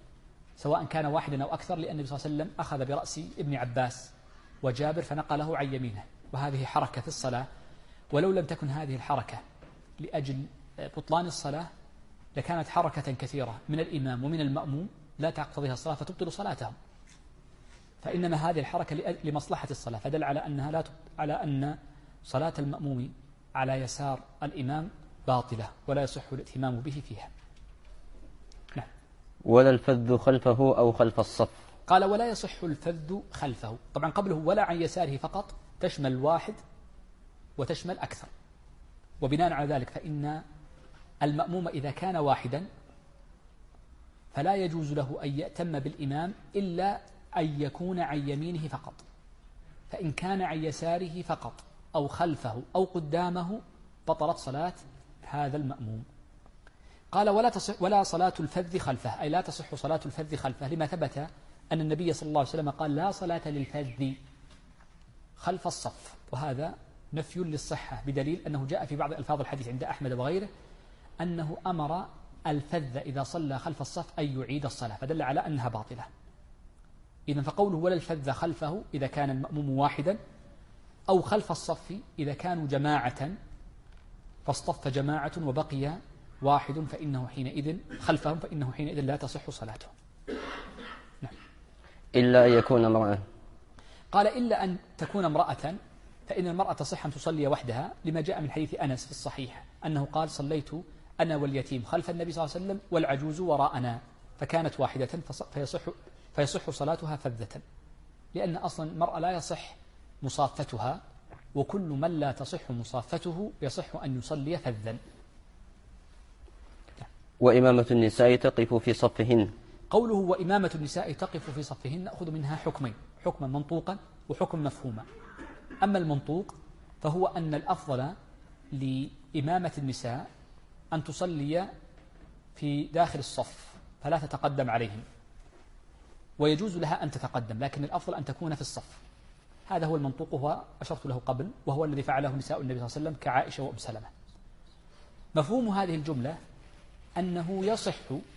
سواء كان واحدا أو أكثر، لأن النبي صلى الله عليه وسلم أخذ برأس ابن عباس وجابر فنقله عن يمينه، وهذه حركة في الصلاة، ولو لم تكن هذه الحركة لأجل بطلان الصلاة لكانت حركة كثيرة من الإمام ومن المأموم لا تقتضيها الصلاة فتبطل صلاتهم، فإنما هذه الحركة لمصلحة الصلاة، فدل على أنها على أن صلاة المأموم على يسار الإمام باطلة ولا يصح الائتمام به فيها. نعم. ولا الفذ خلفه أو خلف الصف. قال ولا يصح الفذ خلفه، طبعا قبله ولا عن يساره فقط تشمل واحد وتشمل أكثر، وبناء على ذلك فإن المأموم إذا كان واحدا فلا يجوز له أن يأتم بالإمام إلا أن يكون عن يمينه فقط، فإن كان عن يساره فقط أو خلفه أو قدامه بطلت صلاة هذا المأموم. قال ولا صلاة الفذ خلفه، أي لا تصح صلاة الفذ خلفه، لما ثبت أن النبي صلى الله عليه وسلم قال لا صلاة للفذ خلف الصف، وهذا نفي للصحة بدليل أنه جاء في بعض ألفاظ الحديث عند أحمد وغيره أنه أمر الفذ إذا صلى خلف الصف أن يعيد الصلاة، فدل على أنها باطلة. إذن فقوله ولا الفذ خلفه إذا كان المأموم واحدا، أو خلف الصف إذا كانوا جماعة فاصطف جماعة وبقي واحد فإنه حينئذ خلفهم فإنه حينئذ لا تصح صلاته. نعم. إلا أن يكون امرأة. قال إلا أن تكون امرأة، فإن المرأة تصح أن تصلي وحدها، لما جاء من حديث أنس في الصحيح أنه قال صليت أنا واليتيم خلف النبي صلى الله عليه وسلم والعجوز وراءنا، فكانت واحدة فيصح صلاتها فذة، لأن أصلا المرأة لا يصح مصافتها، وكل من لا تصح مصافته يصح أن يصلي فذا. وإمامة النساء تقف في صفهن. قوله وإمامة النساء تقف في صفهن نأخذ منها حكمين، حكما منطوقا وحكم مفهوما. أما المنطوق فهو أن الأفضل لإمامة النساء أن تصلي في داخل الصف فلا تتقدم عليهم، ويجوز لها أن تتقدم، لكن الأفضل أن تكون في الصف. هذا هو المنطوق، وهو أشرت له قبل، وهو الذي فعله نساء النبي صلى الله عليه وسلم كعائشة وأم سلمة. مفهوم هذه الجملة أنه يصح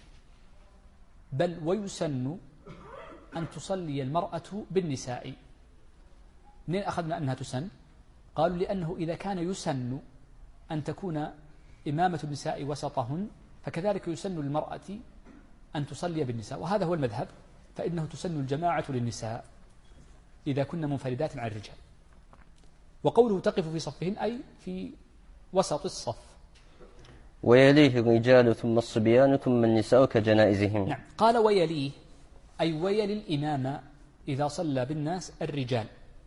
بل ويسن أن تصلي المرأة بالنساء. منين أخذنا أنها تسن؟ قالوا لأنه إذا كان يسن أن تكون إمامة النساء وسطهن فكذلك يسن للمرأة أن تصلي بالنساء، وهذا هو المذهب، فإنه تسن الجماعة للنساء إذا كنا منفردات عن الرجال. وقوله تقف في صفهن أي في وسط الصف. ويليه الرجال ثم الصبيان ثم النساء كجنائزهم. نعم. قال ويليه أي ويلي الإمام إذا صلى بالناس الرجال،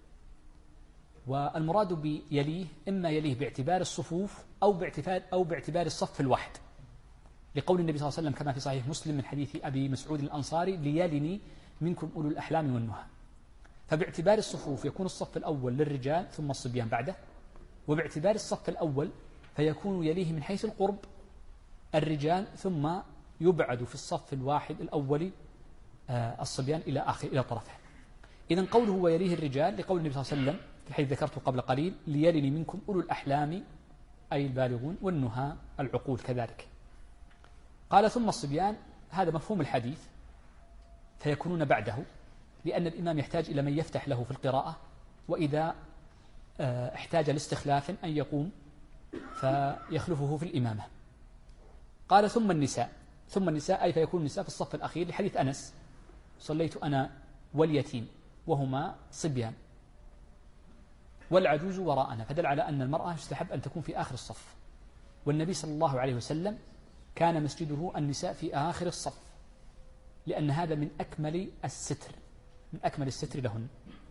والمراد بيليه إما يليه باعتبار الصفوف أو باعتبار الصف الواحد، لقول النبي صلى الله عليه وسلم كما في صحيح مسلم من حديث أبي مسعود الأنصاري ليلني منكم أولو الأحلام والنهى. فباعتبار الصفوف يكون الصف الأول للرجال ثم الصبيان بعده، وباعتبار الصف الأول فيكون يليه من حيث القرب الرجال ثم يبعد في الصف الواحد الأول الصبيان إلى طرفه. إذن قوله ويليه الرجال لقول النبي صلى الله عليه وسلم في الحديث ذكرته قبل قليل ليلني منكم أولو الأحلام أي البالغون والنهى العقول كذلك. قال ثم الصبيان، هذا مفهوم الحديث، فيكونون بعده، لأن الإمام يحتاج إلى من يفتح له في القراءة، وإذا احتاج لاستخلاف أن يقوم فيخلفه في الإمامة. قال ثم النساء أي فيكون النساء في الصف الأخير لحديث أنس صليت أنا واليتيم وهما صبيان والعجوز وراءنا، فدل على أن المرأة يستحب أن تكون في آخر الصف، والنبي صلى الله عليه وسلم كان مسجده النساء في آخر الصف، لأن هذا من أكمل الستر لهن.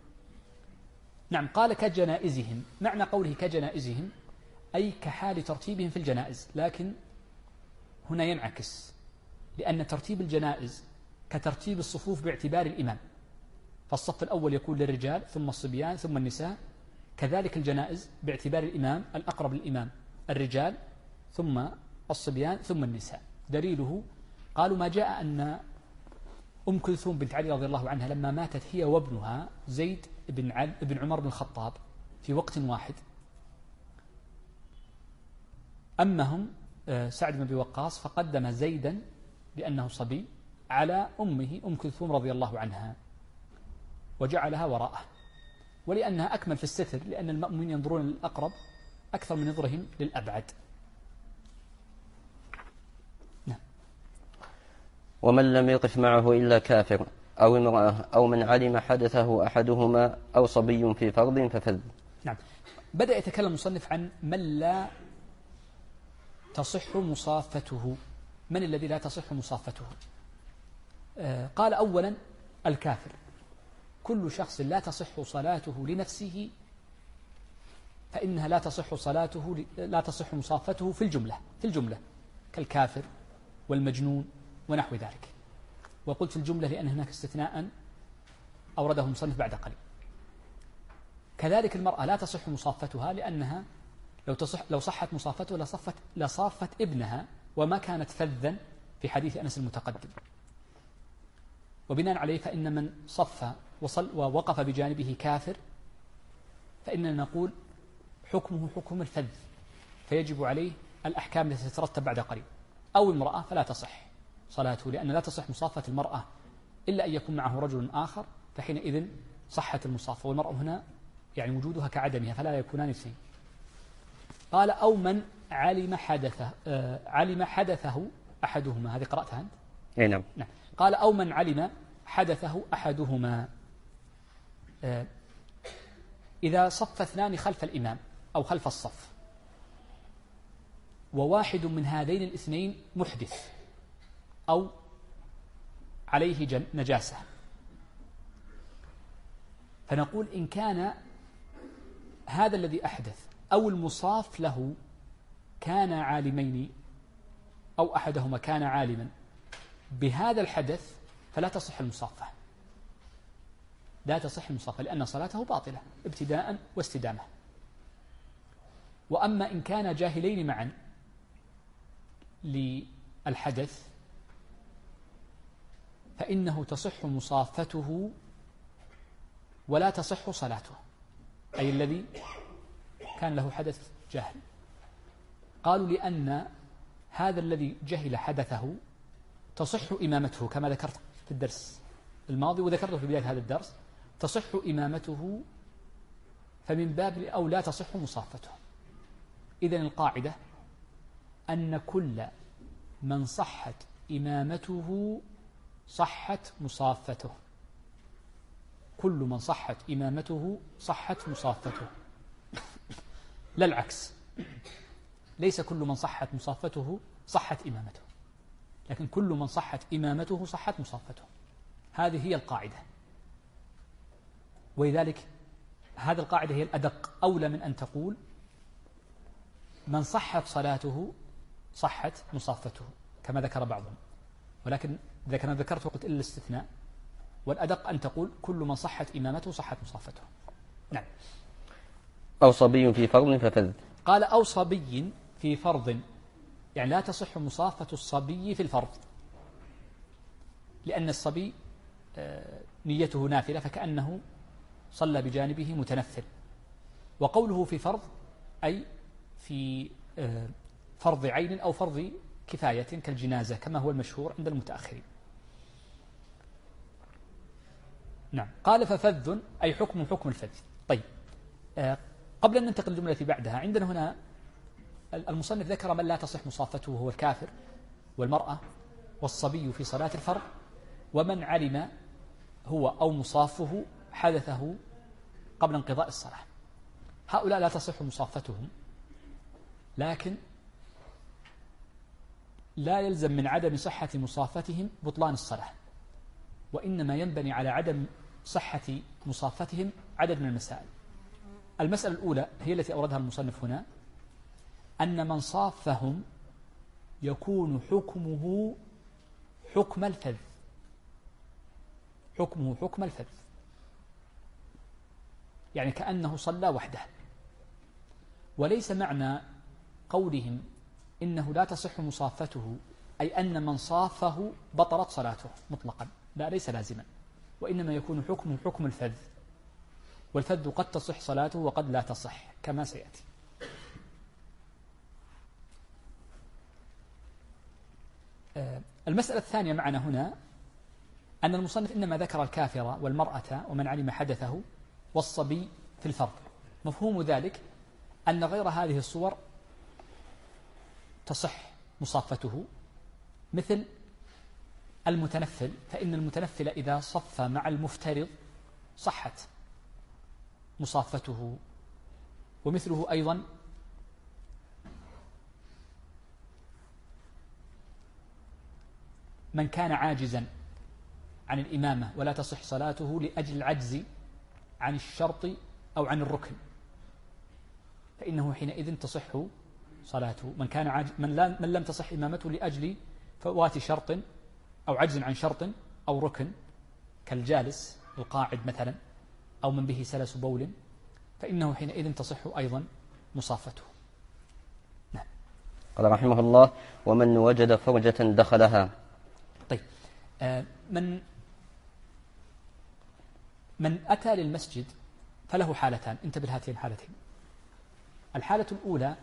نعم. قال كجنائزهم، معنى قوله كجنائزهم أي كحال ترتيبهم في الجنائز، لكن هنا ينعكس، لأن ترتيب الجنائز كترتيب الصفوف باعتبار الإمام، فالصف الأول يكون للرجال ثم الصبيان ثم النساء، كذلك الجنائز باعتبار الإمام الأقرب للإمام الرجال ثم الصبيان ثم النساء. دليله قالوا ما جاء أن أم كلثوم بنت علي رضي الله عنها لما ماتت هي وابنها زيد بن عمر بن الخطاب في وقت واحد، أمهم سعد بن أبي وقاص فقدم زيدا لأنه صبي على أمه أم كلثوم رضي الله عنها وجعلها وراءه، ولأنها أكمل في الستر، لأن المأمومين ينظرون للأقرب أكثر من نظرهم للأبعد. نعم. ومن لم يقف معه إلا كافر أو امرأة أو من علم حدثه أحدهما أو صبي في فرض ففذ. نعم. بدأ يتكلم المصنف عن من لا تصح مصافته. من الذي لا تصح مصافته؟ قال أولا الكافر، كل شخص لا تصح صلاته لنفسه فإنها لا تصح مصافته في الجملة كالكافر والمجنون ونحو ذلك. وقلت في الجملة لأن هناك استثناء أورده المصنف بعد قليل. كذلك المرأة لا تصح مصافتها، لأنها لو صحت مصافتها لصافت ابنها وما كانت فذا في حديث أنس المتقدم. وبناء عليه فإن من صف ووقف بجانبه كافر فإننا نقول حكمه حكم الفذ، فيجب عليه الأحكام التي تترتب بعد قليل. أو امرأة فلا تصح صلاته، لأن لا تصح مصافة المرأة إلا أن يكون معه رجل آخر، فحينئذ صحت المصافة، والمرأة هنا يعني وجودها كعدمها فلا يكونان اثنين. قال أو من علم حدثه أحدهما. هذه قرأتها أنت؟ نعم. قال أو من علم حدثه أحدهما. إذا صف اثنان خلف الإمام أو خلف الصف وواحد من هذين الاثنين محدث أو عليه نجاسة، فنقول إن كان هذا الذي أحدث أو المصاف له كان عالمين أو أحدهما كان عالما بهذا الحدث فلا تصح المصافة، لأن صلاته باطلة ابتداء واستدامة. وأما إن كان جاهلين معا للحدث فإنه تصح مصافته ولا تصح صلاته، أي الذي كان له حدث جهل. قالوا لأن هذا الذي جهل حدثه تصح إمامته، كما ذكرت في الدرس الماضي وذكرته في بداية هذا الدرس، تصح إمامته، فمن باب أولى تصح مصافته. إذن القاعدة أن كل من صحت إمامته صحت مصافته، كل من صحت إمامته صحت مصافته، لا العكس. ليس كل من صحت مصافته صحت إمامته، لكن كل من صحت إمامته صحت مصافته. هذه هي القاعدة، ولذلك هذه القاعدة هي الأدق، أولى من أن تقول من صحت صلاته صحت مصافته كما ذكر بعضهم، ولكن إذا كان ذكرت وقت إلا الاستثناء، والأدق أن تقول كل من صحت إمامته صحت مصافته. نعم. أو صبي في فرض ففذ. قال أو صبي في فرض، يعني لا تصح مصافة الصبي في الفرض، لأن الصبي نيته نافلة فكأنه صلى بجانبه متنفل. وقوله في فرض أي في فرض عين أو فرض كفاية كالجنازة كما هو المشهور عند المتأخرين. نعم. قال ففذ أي حكم الفذ. طيب، قبل أن ننتقل للجملة التي بعدها، عندنا هنا المصنف ذكر من لا تصح مصافته وهو الكافر والمرأة والصبي في صلاة الفرض، ومن علم هو أو مصافه حدثه قبل انقضاء الصلاة. هؤلاء لا تصح مصافتهم، لكن لا يلزم من عدم صحة مصافتهم بطلان الصلاة، وإنما ينبني على عدم صحة مصافتهم عدد من المسائل. المسألة الأولى هي التي أوردها المصنف هنا، أن من صافهم يكون حكمه حكم الفذ، حكمه حكم الفذ، يعني كأنه صلى وحده. وليس معنى قولهم إنه لا تصح مصافته أي أن من صافه بطلت صلاته مطلقا، لا، ليس لازما، وإنما يكون حكمه حكم الفذ، والفذ قد تصح صلاته وقد لا تصح كما سيأتي. المسألة الثانية معنا هنا أن المصنف إنما ذكر الكافر والمرأة ومن علم حدثه والصبي في الفرض. مفهوم ذلك أن غير هذه الصور تصح مصافته، مثل المتنفل، فإن المتنفل إذا صف مع المفترض صحت مصافته. ومثله أيضا من كان عاجزا عن الإمامة ولا تصح صلاته لأجل العجز عن الشرط أو عن الركن، فإنه حينئذ تصح صلاته. من لم تصح إمامته لأجل فوات شرط أو عجز عن شرط أو ركن كالجالس القاعد مثلا، أو من به سلس بول، فإنه حينئذ تصح أيضا مصافته. نعم. قال رحمه الله: ومن وجد فرجة دخلها. طيب، من أتى للمسجد فله حالتان، انتبه لهاتين الحالتين. الحالة الأولى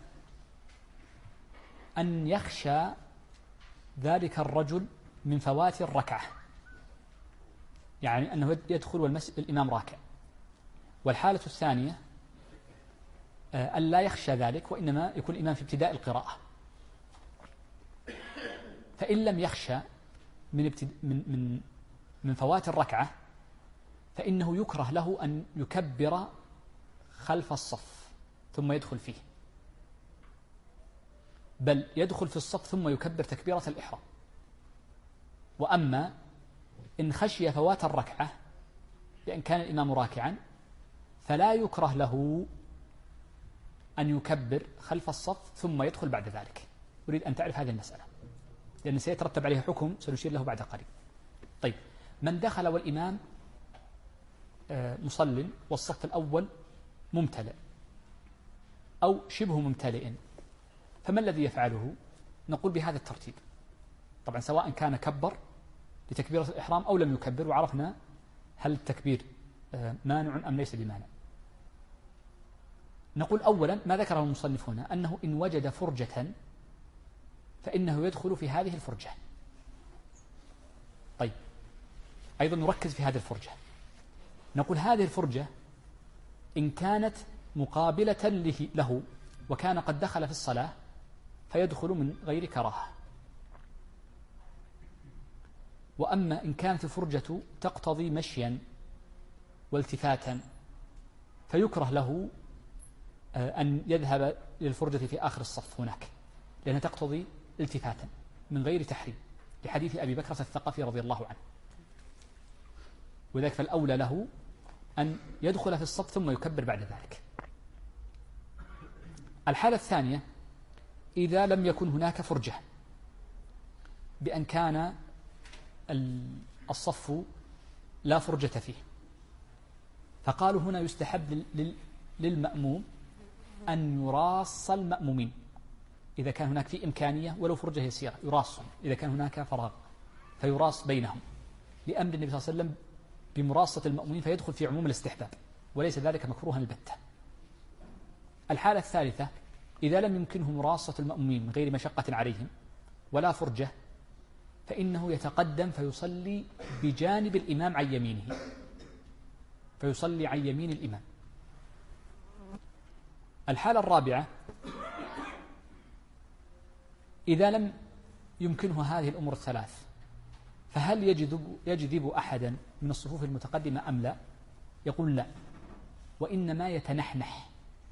أن يخشى ذلك الرجل من فوات الركعة، يعني أنه يدخل والمسجد الإمام راكع. والحالة الثانية أن لا يخشى ذلك، وإنما يكون الإمام في ابتداء القراءة. فإن لم يخشى من فوات الركعة فإنه يكره له أن يكبر خلف الصف ثم يدخل فيه، بل يدخل في الصف ثم يكبر تكبيرة الإحرام. وأما إن خشي فوات الركعة بأن كان الإمام راكعا فلا يكره له أن يكبر خلف الصف ثم يدخل بعد ذلك. أريد أن تعرف هذه المسألة لأن سيترتب عليها حكم سنشير له بعد قليل. طيب، من دخل والإمام مصل والصف الأول ممتلئ أو شبه ممتلئ، فما الذي يفعله؟ نقول بهذا الترتيب. طبعا سواء كان كبر لتكبيرة الإحرام أو لم يكبر، وعرفنا هل التكبير مانع أم ليس بمانع. نقول أولا ما ذكره المصنف هنا أنه إن وجد فرجة فإنه يدخل في هذه الفرجة. طيب، أيضا نركز في هذه الفرجة. نقول هذه الفرجة إن كانت مقابلة له وكان قد دخل في الصلاة فيدخل من غير كراهة. وأما إن كانت الفرجة تقتضي مشيا والتفاتا فيكره له أن يذهب للفرجة في آخر الصف هناك، لأنها تقتضي التفاتا من غير تحريم، لحديث أبي بكرة الثقفي رضي الله عنه. وذلك فالأولى له أن يدخل في الصف ثم يكبر بعد ذلك. الحالة الثانية إذا لم يكن هناك فرجة، بأن كان الصف لا فرجة فيه، فقالوا هنا يستحب للمأموم أن يراص المأمومين إذا كان هناك في إمكانية ولو فرجة يسيرة، يراصهم إذا كان هناك فراغ فيراص بينهم، لأمر النبي صلى الله عليه وسلم بمراصة المأمومين، فيدخل في عموم الاستحباب وليس ذلك مكروها البتة. الحالة الثالثة إذا لم يمكنه مراصة المأمومين من غير مشقة عليهم ولا فرجة، فإنه يتقدم فيصلي بجانب الإمام عن يمينه، فيصلي عن يمين الإمام. الحالة الرابعة إذا لم يمكنه هذه الأمور الثلاث، فهل يجذب أحدا من الصفوف المتقدمة أم لا؟ يقول لا، وإنما يتنحنح.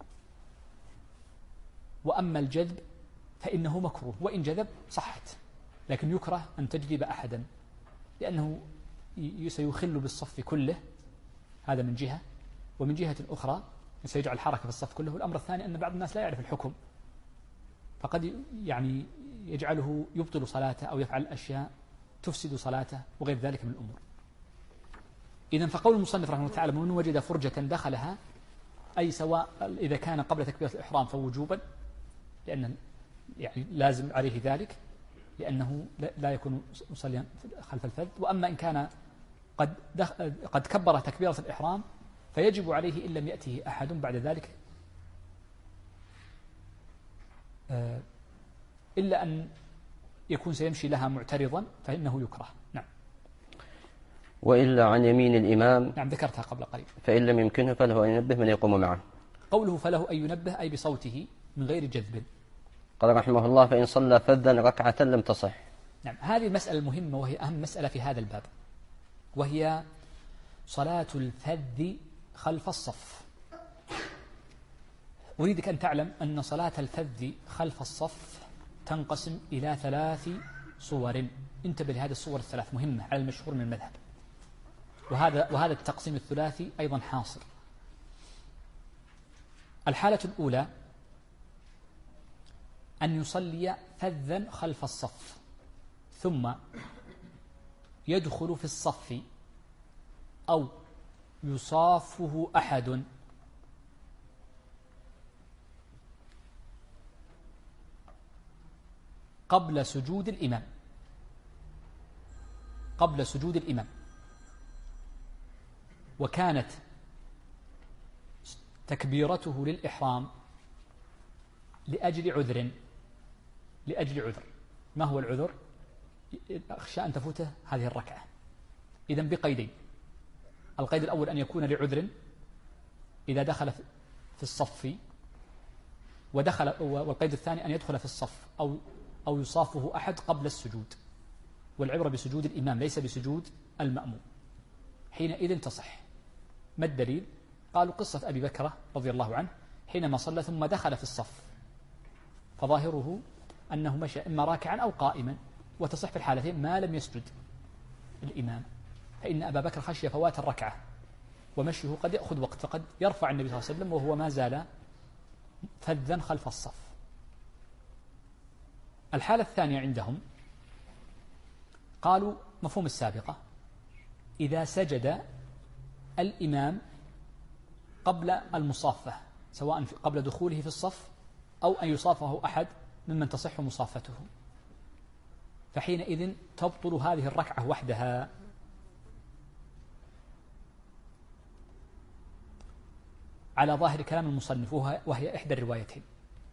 وأما الجذب فإنه مكروه، وإن جذب صحت، لكن يكره أن تجذب أحدا لأنه سيخل بالصف كله، هذا من جهة. ومن جهة أخرى سيجعل حركة في الصف كله. والأمر الثاني أن بعض الناس لا يعرف الحكم، فقد يعني يجعله يبطل صلاته أو يفعل أشياء تفسد صلاته وغير ذلك من الأمور. إذن فقول المصنف رحمه الله تعالى من وجد فرجة دخلها، أي سواء إذا كان قبل تكبيرة الإحرام فوجوبا، لأن يعني لازم عليه ذلك لأنه لا يكون مصليا خلف الفذ. وأما إن كان قد كبر تكبيرة الإحرام فيجب عليه إن لم يأته أحد بعد ذلك إلا أن يكون سيمشي لها معترضا، فإنه يكره. نعم. وإلا عن يمين الإمام. نعم ذكرتها قبل قليل. فإن لم يمكنه فله أن ينبه من يقوم معه. قوله فله أن ينبه أي بصوته من غير جذب. قال رحمه الله فإن صلى فذا ركعة لم تصح. نعم هذه المسألة المهمة وهي أهم مسألة في هذا الباب، وهي صلاة الفذ خلف الصف. أريدك أن تعلم أن صلاة الفذ خلف الصف تنقسم إلى 3 صور. انتبه لهذه الصور الثلاث، مهمة على المشهور من المذهب، وهذا التقسيم الثلاثي أيضا حاصر. الحالة الأولى أن يصلي فذا خلف الصف ثم يدخل في الصف أو يصافه أحد قبل سجود الإمام، وكانت تكبيرته للإحرام لأجل عذر. ما هو العذر؟ أخشى أن تفوته هذه الركعة. إذن بقيدين: القيد الأول أن يكون لعذر إذا دخل في الصف والقيد الثاني أن يدخل في الصف أو يصافه أحد قبل السجود، والعبرة بسجود الإمام ليس بسجود المأموم. حينئذ تصح. ما الدليل؟ قالوا قصة أبي بكر رضي الله عنه حينما صلى ثم دخل في الصف، فظاهره أنه مشى إما راكعا أو قائما، وتصح في الحالتين ما لم يسجد الإمام، فإن أبا بكر خشي فوات الركعة ومشيه قد يأخذ وقت، فقد يرفع النبي صلى الله عليه وسلم وهو ما زال فذا خلف الصف. الحالة الثانية عندهم قالوا مفهوم السابقة: إذا سجد الإمام قبل المصافة، سواء قبل دخوله في الصف أو أن يصافه أحد ممن تصح مصافته، فحينئذ تبطل هذه الركعة وحدها. على ظاهر كلام المصنف، وهي إحدى الروايتين.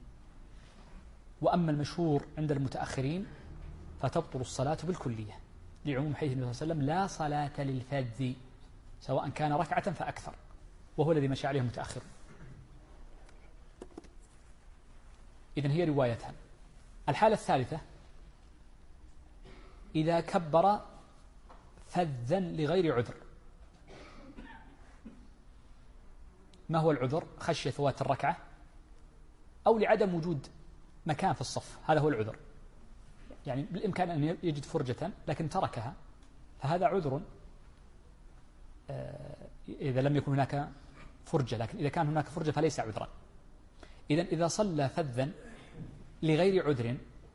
وأما المشهور عند المتأخرين فتبطل الصلاة بالكلية، لعموم حديث النبي صلى الله عليه وسلم: لا صلاة للفذ سواء كان ركعة فأكثر، وهو الذي مشى عليه المتأخر. إذن هي روايتان. الحالة الثالثة: إذا كبر فذا لغير عذر. ما هو العذر؟ خشية فوات الركعة أو لعدم وجود مكان في الصف، هذا هو العذر. يعني بالإمكان أن يجد فرجة لكن تركها، فهذا عذر إذا لم يكن هناك فرجة، لكن إذا كان هناك فرجة فليس عذرا. إذا صلى فذا لغير عذر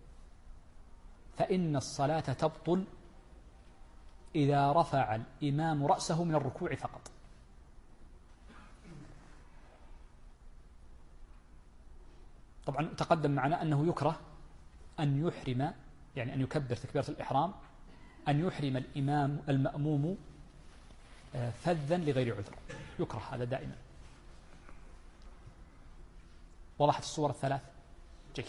فإن الصلاة تبطل إذا رفع الإمام رأسه من الركوع فقط. طبعا تقدم معنا أنه يكره أن يحرم، يعني أن يكبر تكبيرة الإحرام، أن يحرم الإمام المأموم فذا لغير عذر، يكره هذا دائما. وضحت الصور الثلاث؟ جيد.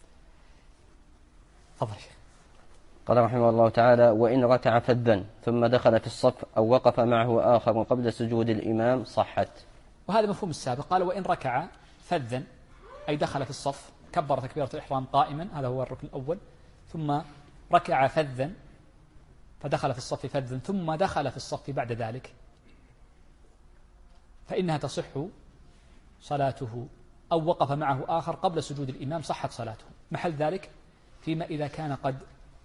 تفضل شيخ. قال رحمه الله تعالى: وإن ركع فذا ثم دخل في الصف أو وقف معه آخر قبل سجود الإمام صحت. وهذا مفهوم السابق. قال: وإن ركع فذا أي دخل في الصف، كبر تكبيرة الإحرام قائما، هذا هو الركن الأول، ثم ركع فذا فدخل في الصف فذا ثم دخل في الصف بعد ذلك، فإنها تصح صلاته، أو وقف معه آخر قبل سجود الإمام صحت صلاته. محل ذلك فيما إذا كان قد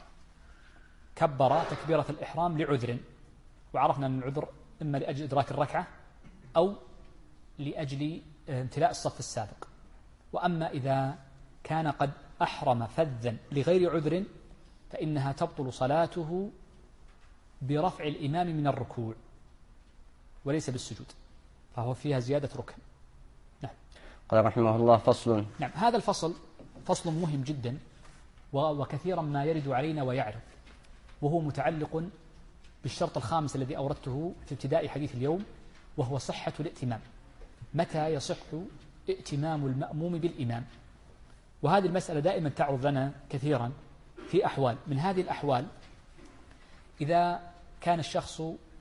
كبر تكبيرة الإحرام لعذر، وعرفنا أن العذر إما لأجل إدراك الركعة أو لأجل امتلاء الصف السابق. وأما إذا كان قد أحرم فذا لغير عذر فإنها تبطل صلاته برفع الإمام من الركوع وليس بالسجود، فهو فيها زيادة ركن. نعم. قال رحمه الله: فصل. نعم، هذا الفصل فصل مهم جدا، وكثيرا ما يرد علينا ويعرض، وهو متعلق بالشرط الخامس الذي أوردته في ابتداء حديث اليوم، وهو صحة الائتمام. متى يصح ائتمام المأموم بالإمام؟ وهذه المسألة دائما تعرض لنا كثيرا في أحوال. من هذه الأحوال: إذا كان الشخص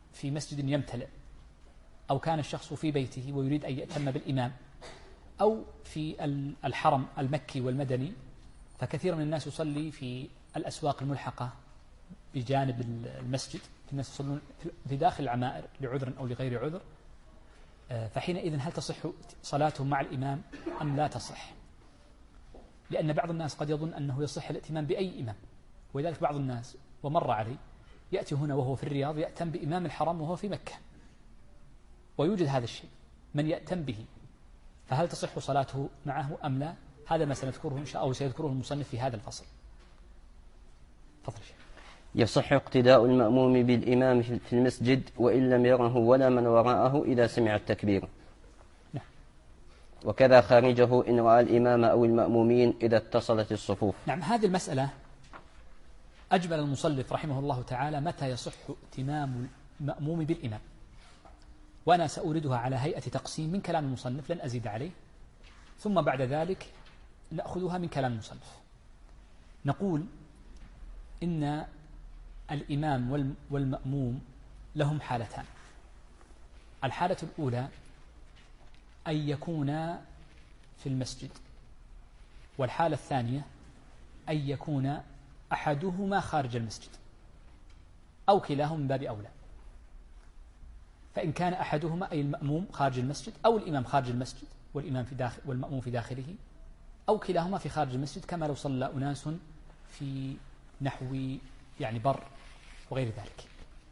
في مسجد يمتلئ، أو كان الشخص في بيته ويريد أن يأتم بالإمام، أو في الحرم المكي والمدني، فكثير من الناس يصلي في الأسواق الملحقة بجانب المسجد، الناس يصلون في داخل العمائر لعذر أو لغير عذر، فحينئذ هل تصح صلاتهم مع الإمام أم لا تصح؟ لأن بعض الناس قد يظن أنه يصح الائتمام بأي إمام، ولذلك بعض الناس ومر علي يأتي هنا وهو في الرياض يأتم بإمام الحرم وهو في مكة، ويوجد هذا الشيء من يأتم به، فهل تصح صلاته معه أم لا؟ هذا ما سنذكره إن شاء الله، أو سيذكره المصنف في هذا الفصل. تفضل شيخ. يصح اقتداء المأموم بالإمام في المسجد وإن لم يره ولا من وراءه إذا سمع التكبير. نعم. وكذا خارجه إن رأى الإمام أو المأمومين إذا اتصلت الصفوف. نعم، هذه المسألة أجمل المصنف رحمه الله تعالى متى يصح ائتمام المأموم بالإمام، وأنا سأوردها على هيئة تقسيم من كلام المصنف لن أزيد عليه، ثم بعد ذلك نأخذها من كلام المصنف. نقول إن الإمام والمأموم لهم حالتان. الحالة الأولى أن يكونا في المسجد، والحالة الثانية أن يكون أحدهما خارج المسجد، أو كلاهما من باب أولى. فإن كان أحدهما أي المأموم خارج المسجد، أو الإمام خارج المسجد والإمام في داخل والمأموم في داخله، أو كلاهما في خارج المسجد، كما لو صلى أناس في نحو يعني بر وغير ذلك.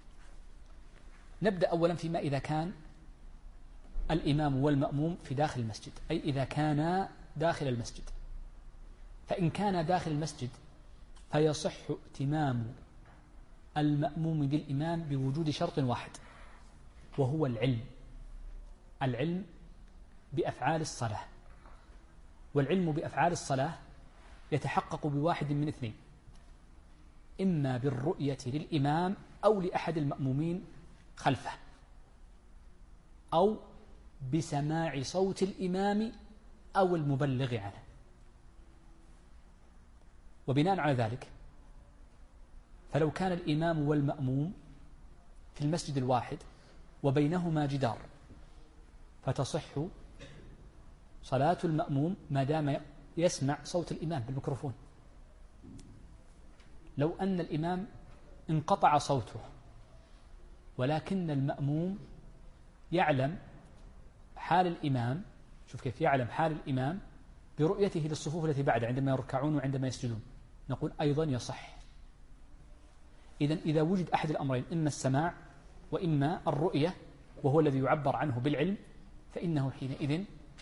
نبدأ أولا فيما إذا كان الإمام والمأموم في داخل المسجد، أي إذا كان داخل المسجد. فإن كان داخل المسجد فيصح ائتمام المأموم بالإمام بوجود شرط واحد، وهو العلم بأفعال الصلاة. والعلم بأفعال الصلاة يتحقق بواحد من اثنين: إما بالرؤية للإمام أو لأحد المأمومين خلفه، أو بسماع صوت الإمام أو المبلغ عنه. وبناء على ذلك فلو كان الإمام والمأموم في المسجد الواحد وبينهما جدار، فتصح صلاة المأموم ما دام يسمع صوت الإمام بالميكروفون. لو أن الإمام انقطع صوته ولكن المأموم يعلم حال الإمام، شوف كيف يعلم حال الإمام برؤيته للصفوف التي بعد عندما يركعون وعندما يسجدون، نقول أيضا يصح. إذا وجد أحد الأمرين، إما السماع وإما الرؤية، وهو الذي يعبر عنه بالعلم، فإنه حينئذ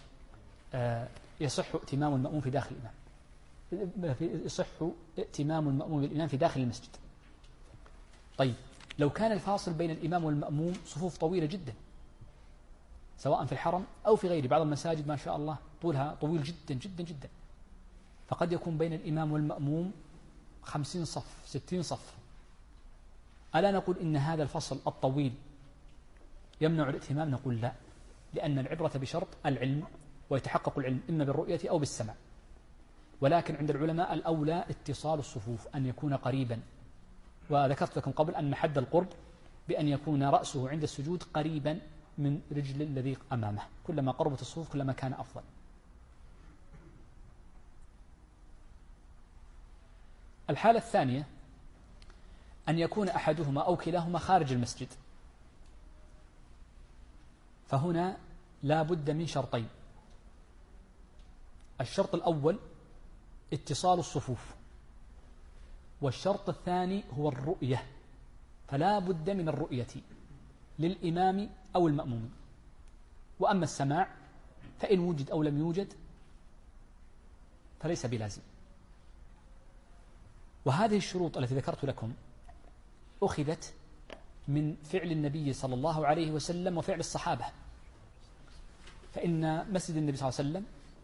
يصح ائتمام المأموم في داخل الإمام، يصح ائتمام المأموم بالإمام في داخل المسجد. طيب، لو كان الفاصل بين الإمام والمأموم صفوف طويلة جدا، سواء في الحرم أو في غيره، بعض المساجد ما شاء الله طولها طويل جدا جدا جدا، فقد يكون بين الإمام والمأموم 50 صف 60 صف، ألا نقول إن هذا الفصل الطويل يمنع الائتمام؟ نقول لا، لأن العبرة بشرط العلم، ويتحقق العلم إما بالرؤية أو بالسمع. ولكن عند العلماء الأولى اتصال الصفوف، أن يكون قريبا. وذكرت لكم قبل أن حد القرب بأن يكون رأسه عند السجود قريبا من رجل الذي أمامه، كلما قربت الصفوف كلما كان أفضل. الحالة الثانية أن يكون أحدهما أو كلاهما خارج المسجد، فهنا لا بد من شرطين: الشرط الأول اتصال الصفوف، والشرط الثاني هو الرؤية، فلا بد من الرؤية للإمام أو المأموم. وأما السماع فإن وجد أو لم يوجد فليس بلازم. وهذه الشروط التي ذكرت لكم أخذت من فعل النبي صلى الله عليه وسلم وفعل الصحابة. فإن مسجد النبي صلى الله عليه وسلم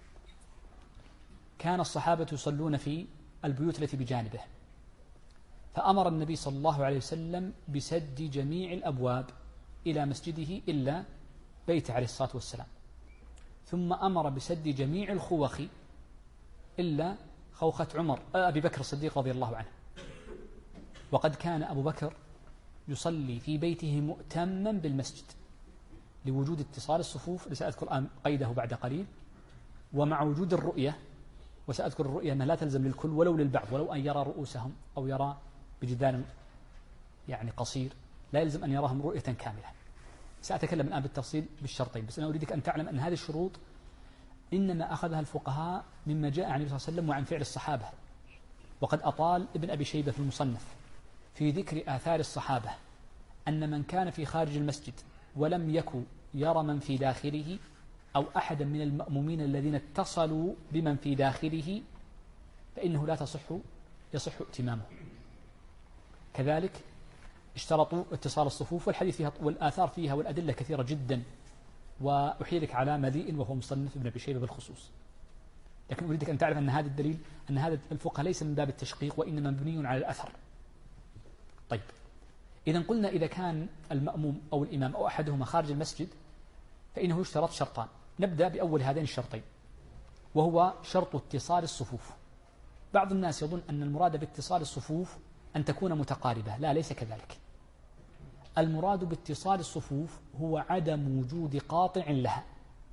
كان الصحابة يصلون في البيوت التي بجانبه، فأمر النبي صلى الله عليه وسلم بسد جميع الأبواب إلى مسجده إلا بيت عليه الصلاة والسلام، ثم أمر بسد جميع الخوخ إلا خوخة أبي بكر الصديق رضي الله عنه. وقد كان أبو بكر يصلي في بيته مؤتما بالمسجد لوجود اتصال الصفوف، لسأذكر الآن قيده بعد قليل، ومع وجود الرؤية، وسأذكر الرؤية أنها لا تلزم للكل ولو للبعض، ولو أن يرى رؤوسهم أو يرى بجدار يعني قصير، لا يلزم أن يراهم رؤية كاملة. سأتكلم الآن بالتفصيل بالشرطين، بس أنا أريدك أن تعلم أن هذه الشروط إنما أخذها الفقهاء مما جاء عن النبي صلى الله عليه وسلم وعن فعل الصحابة. وقد أطال ابن أبي شيبة في المصنف في ذكر آثار الصحابة أن من كان في خارج المسجد ولم يكن يرى من في داخله أو أحدا من المأمومين الذين اتصلوا بمن في داخله فإنه لا يصح ائتمامه. كذلك اشترطوا اتصال الصفوف، والحديث فيها والآثار فيها والأدلة كثيرة جدا، وأحيلك على مليء وهو مصنف ابن أبي شيبة بالخصوص. لكن أريدك أن تعرف أن هذا الدليل، أن هذا الفقه ليس من باب التشقيق وإنما مبني على الأثر. طيب، إذا قلنا إذا كان المأموم أو الإمام أو أحدهما خارج المسجد فإنه يشترط شرطان. نبدأ بأول هذين الشرطين، وهو شرط اتصال الصفوف. بعض الناس يظن أن المراد باتصال الصفوف أن تكون متقاربة، لا، ليس كذلك. المراد باتصال الصفوف هو عدم وجود قاطع لها،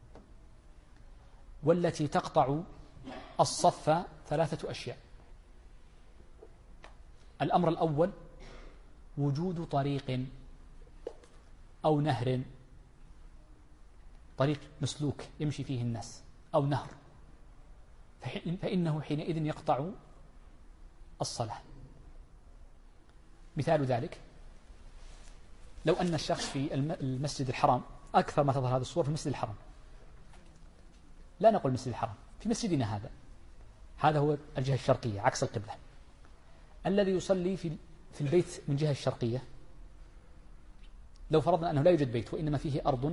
والتي تقطع الصف 3 أشياء. الأمر الأول وجود طريق أو نهر، طريق مسلوك يمشي فيه الناس أو نهر، فإنه حينئذ يقطع الصلاة. مثال ذلك لو أن الشخص في المسجد الحرام، أكثر ما تظهر هذه الصور في المسجد الحرام، لا نقول المسجد الحرام، في مسجدنا هذا هو الجهة الشرقية عكس القبلة، الذي يصلي في البيت من جهة الشرقية، لو فرضنا أنه لا يوجد بيت وإنما فيه أرض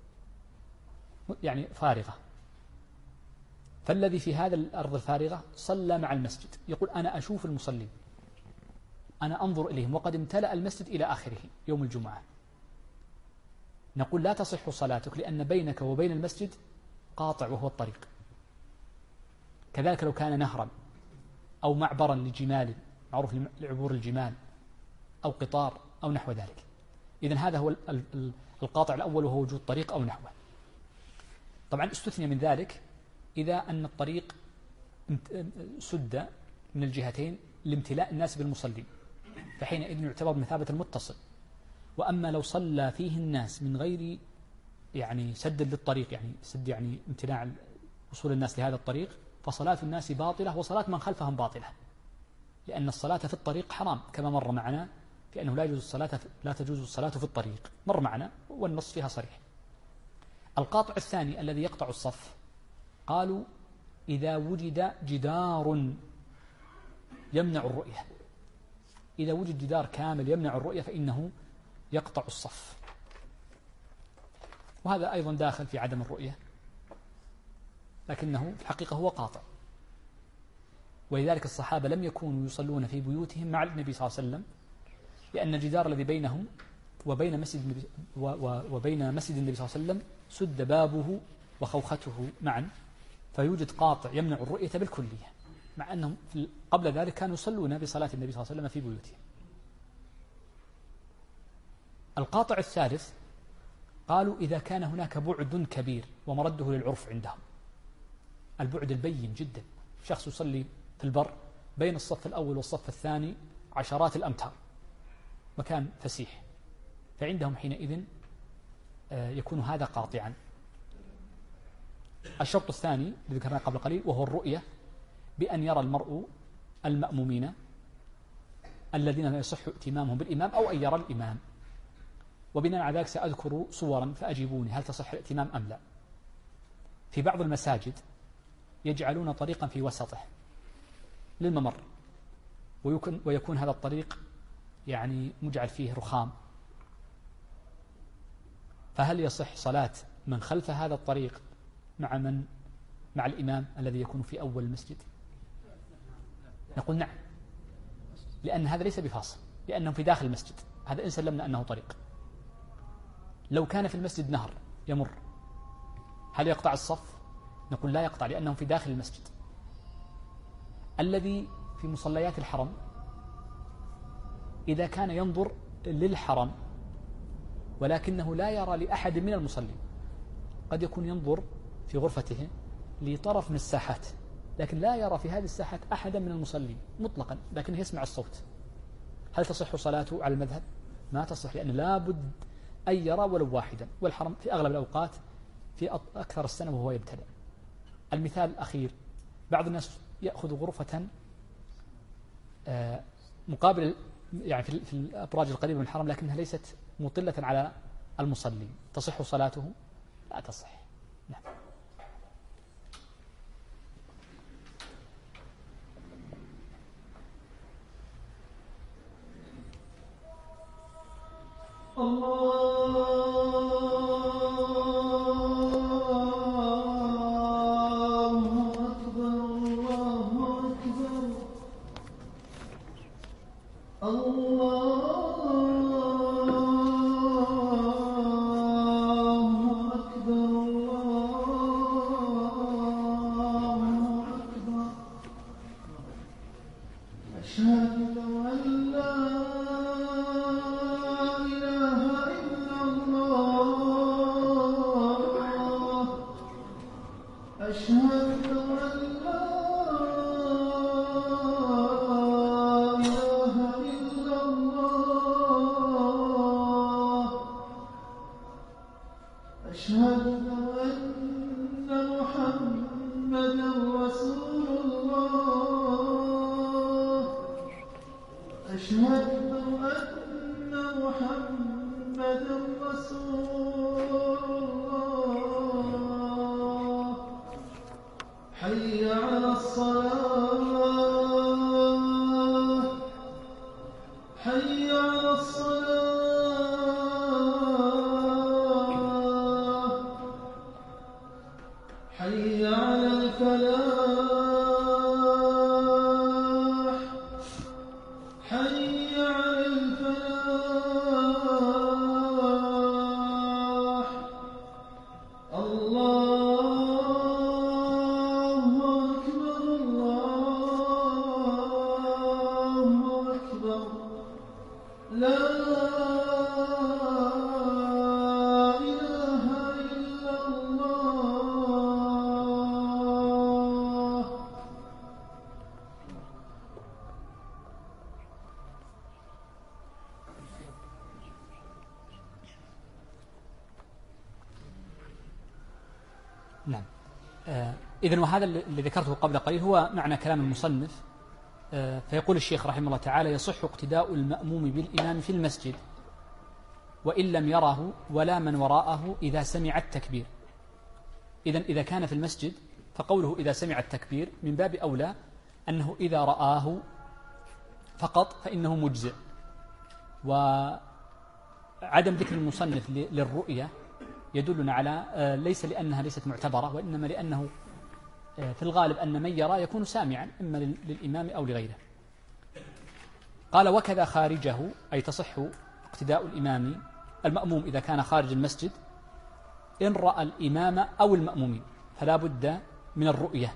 يعني فارغة، فالذي في هذا الأرض الفارغة صلى مع المسجد، يقول أنا أشوف المصلين، أنا أنظر إليهم وقد امتلأ المسجد إلى آخره يوم الجمعة، نقول لا تصح صلاتك لأن بينك وبين المسجد قاطع وهو الطريق. كذلك لو كان نهرا أو معبرا لجمال معروف لعبور الجمال أو قطار أو نحو ذلك، إذن هذا هو القاطع الأول وهو وجود طريق أو نحوه. طبعا استثني من ذلك إذا أن الطريق سد من الجهتين لامتلاء الناس بالمصلين، فحينئذ يعتبر بمثابة المتصل. وأما لو صلى فيه الناس من غير يعني سد للطريق، يعني سد يعني امتناع وصول الناس لهذا الطريق، فصلاة الناس باطلة وصلاة من خلفهم باطلة، لأن الصلاة في الطريق حرام كما مر معنا في أنه لا تجوز الصلاة في الطريق، مر معنا والنص فيها صريح. القاطع الثاني الذي يقطع الصف قالوا إذا وجد جدار يمنع الرؤية، إذا وجد جدار كامل يمنع الرؤية فإنه يقطع الصف، وهذا أيضا داخل في عدم الرؤية، لكنه في الحقيقة هو قاطع. ولذلك الصحابة لم يكونوا يصلون في بيوتهم مع النبي صلى الله عليه وسلم، لأن الجدار الذي بينهم وبين مسجد النبي صلى الله عليه وسلم سد بابه وخوخته معا، فيوجد قاطع يمنع الرؤية بالكلية، مع أنهم قبل ذلك كانوا يصلون بصلاة النبي صلى الله عليه وسلم في بيوتهم. القاطع الثالث قالوا إذا كان هناك بعد كبير ومرده للعرف عندهم، البعد البين جدا، شخص يصلي في البر بين الصف الأول والصف الثاني عشرات الأمتار، مكان فسيح، فعندهم حينئذ يكون هذا قاطعا. الشرط الثاني الذي ذكرناه قبل قليل وهو الرؤية، بأن يرى المرء المأمومين الذين لا يصح ائتمامهم بالإمام أو أن يرى الإمام. وبناء على ذلك سأذكر صورا فأجيبوني هل تصح الائتمام أم لا. في بعض المساجد يجعلون طريقا في وسطه للممر، ويكون هذا الطريق يعني مجعل فيه رخام، فهل يصح صلاة من خلف هذا الطريق مع الإمام الذي يكون في أول المسجد؟ نقول نعم، لأن هذا ليس بفاصل، لأنهم في داخل المسجد، هذا إن سلمنا أنه طريق. لو كان في المسجد نهر يمر هل يقطع الصف؟ نقول لا يقطع، لأنهم في داخل المسجد. الذي في مصليات الحرم إذا كان ينظر للحرم ولكنه لا يرى لأحد من المصلين، قد يكون ينظر في غرفته لطرف من الساحات لكن لا يرى في هذه الساحات أحدا من المصلين مطلقا، لكنه يسمع الصوت، هل تصح صلاته على المذهب؟ ما تصح، لأن لا بد أن يرى ولو واحدا، والحرم في أغلب الأوقات في أكثر السنة وهو يبتدأ. المثال الأخير، بعض الناس يأخذ غرفة مقابل يعني في الأبراج القريبة من الحرم لكنها ليست مطلة على المصلين، تصح صلاته؟ لا تصح. نعم. نعم. إذن وهذا اللي ذكرته قبل قليل هو معنى كلام المصنف. فيقول الشيخ رحمه الله تعالى: يصح اقتداء المأموم بالإمام في المسجد وإن لم يره ولا من وراءه إذا سمع التكبير. إذن إذا كان في المسجد فقوله إذا سمع التكبير من باب أولى أنه إذا رآه فقط فإنه مجزئ. وعدم ذكر المصنف للرؤية يدلنا على ليس لأنها ليست معتبرة، وإنما لأنه في الغالب أن من يرى يكون سامعا إما للإمام أو لغيره. قال: وكذا خارجه، أي تصح اقتداء الإمام المأموم إذا كان خارج المسجد إن رأى الإمام أو المأمومين، فلا بد من الرؤية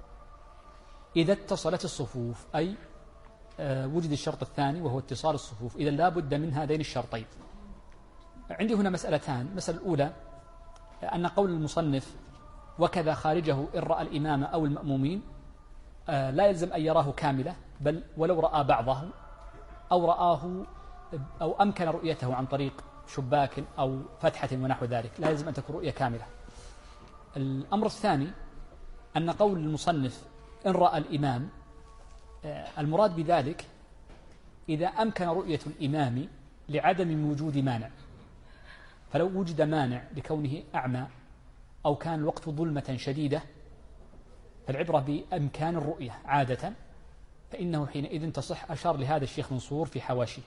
إذا اتصلت الصفوف، أي وجد الشرط الثاني وهو اتصال الصفوف، إذا لا بد من هذين الشرطين. عندي هنا مسألتان. المسألة الأولى أن قول المصنف وكذا خارجه إن رأى الإمام أو المأمومين لا يلزم أن يراه كاملة، بل ولو رأى بعضه أو رآه أو أمكن رؤيته عن طريق شباك أو فتحة ونحو ذلك، لا يلزم أن تكون رؤية كاملة. الأمر الثاني أن قول المصنف إن رأى الإمام المراد بذلك إذا أمكن رؤية الإمام لعدم وجود مانع، فلو وجد مانع لكونه أعمى أو كان الوقت ظلمة شديدة فالعبرة بأمكان الرؤية عادة، فإنه حينئذ تصح. أشار لهذا الشيخ منصور في حواشيه.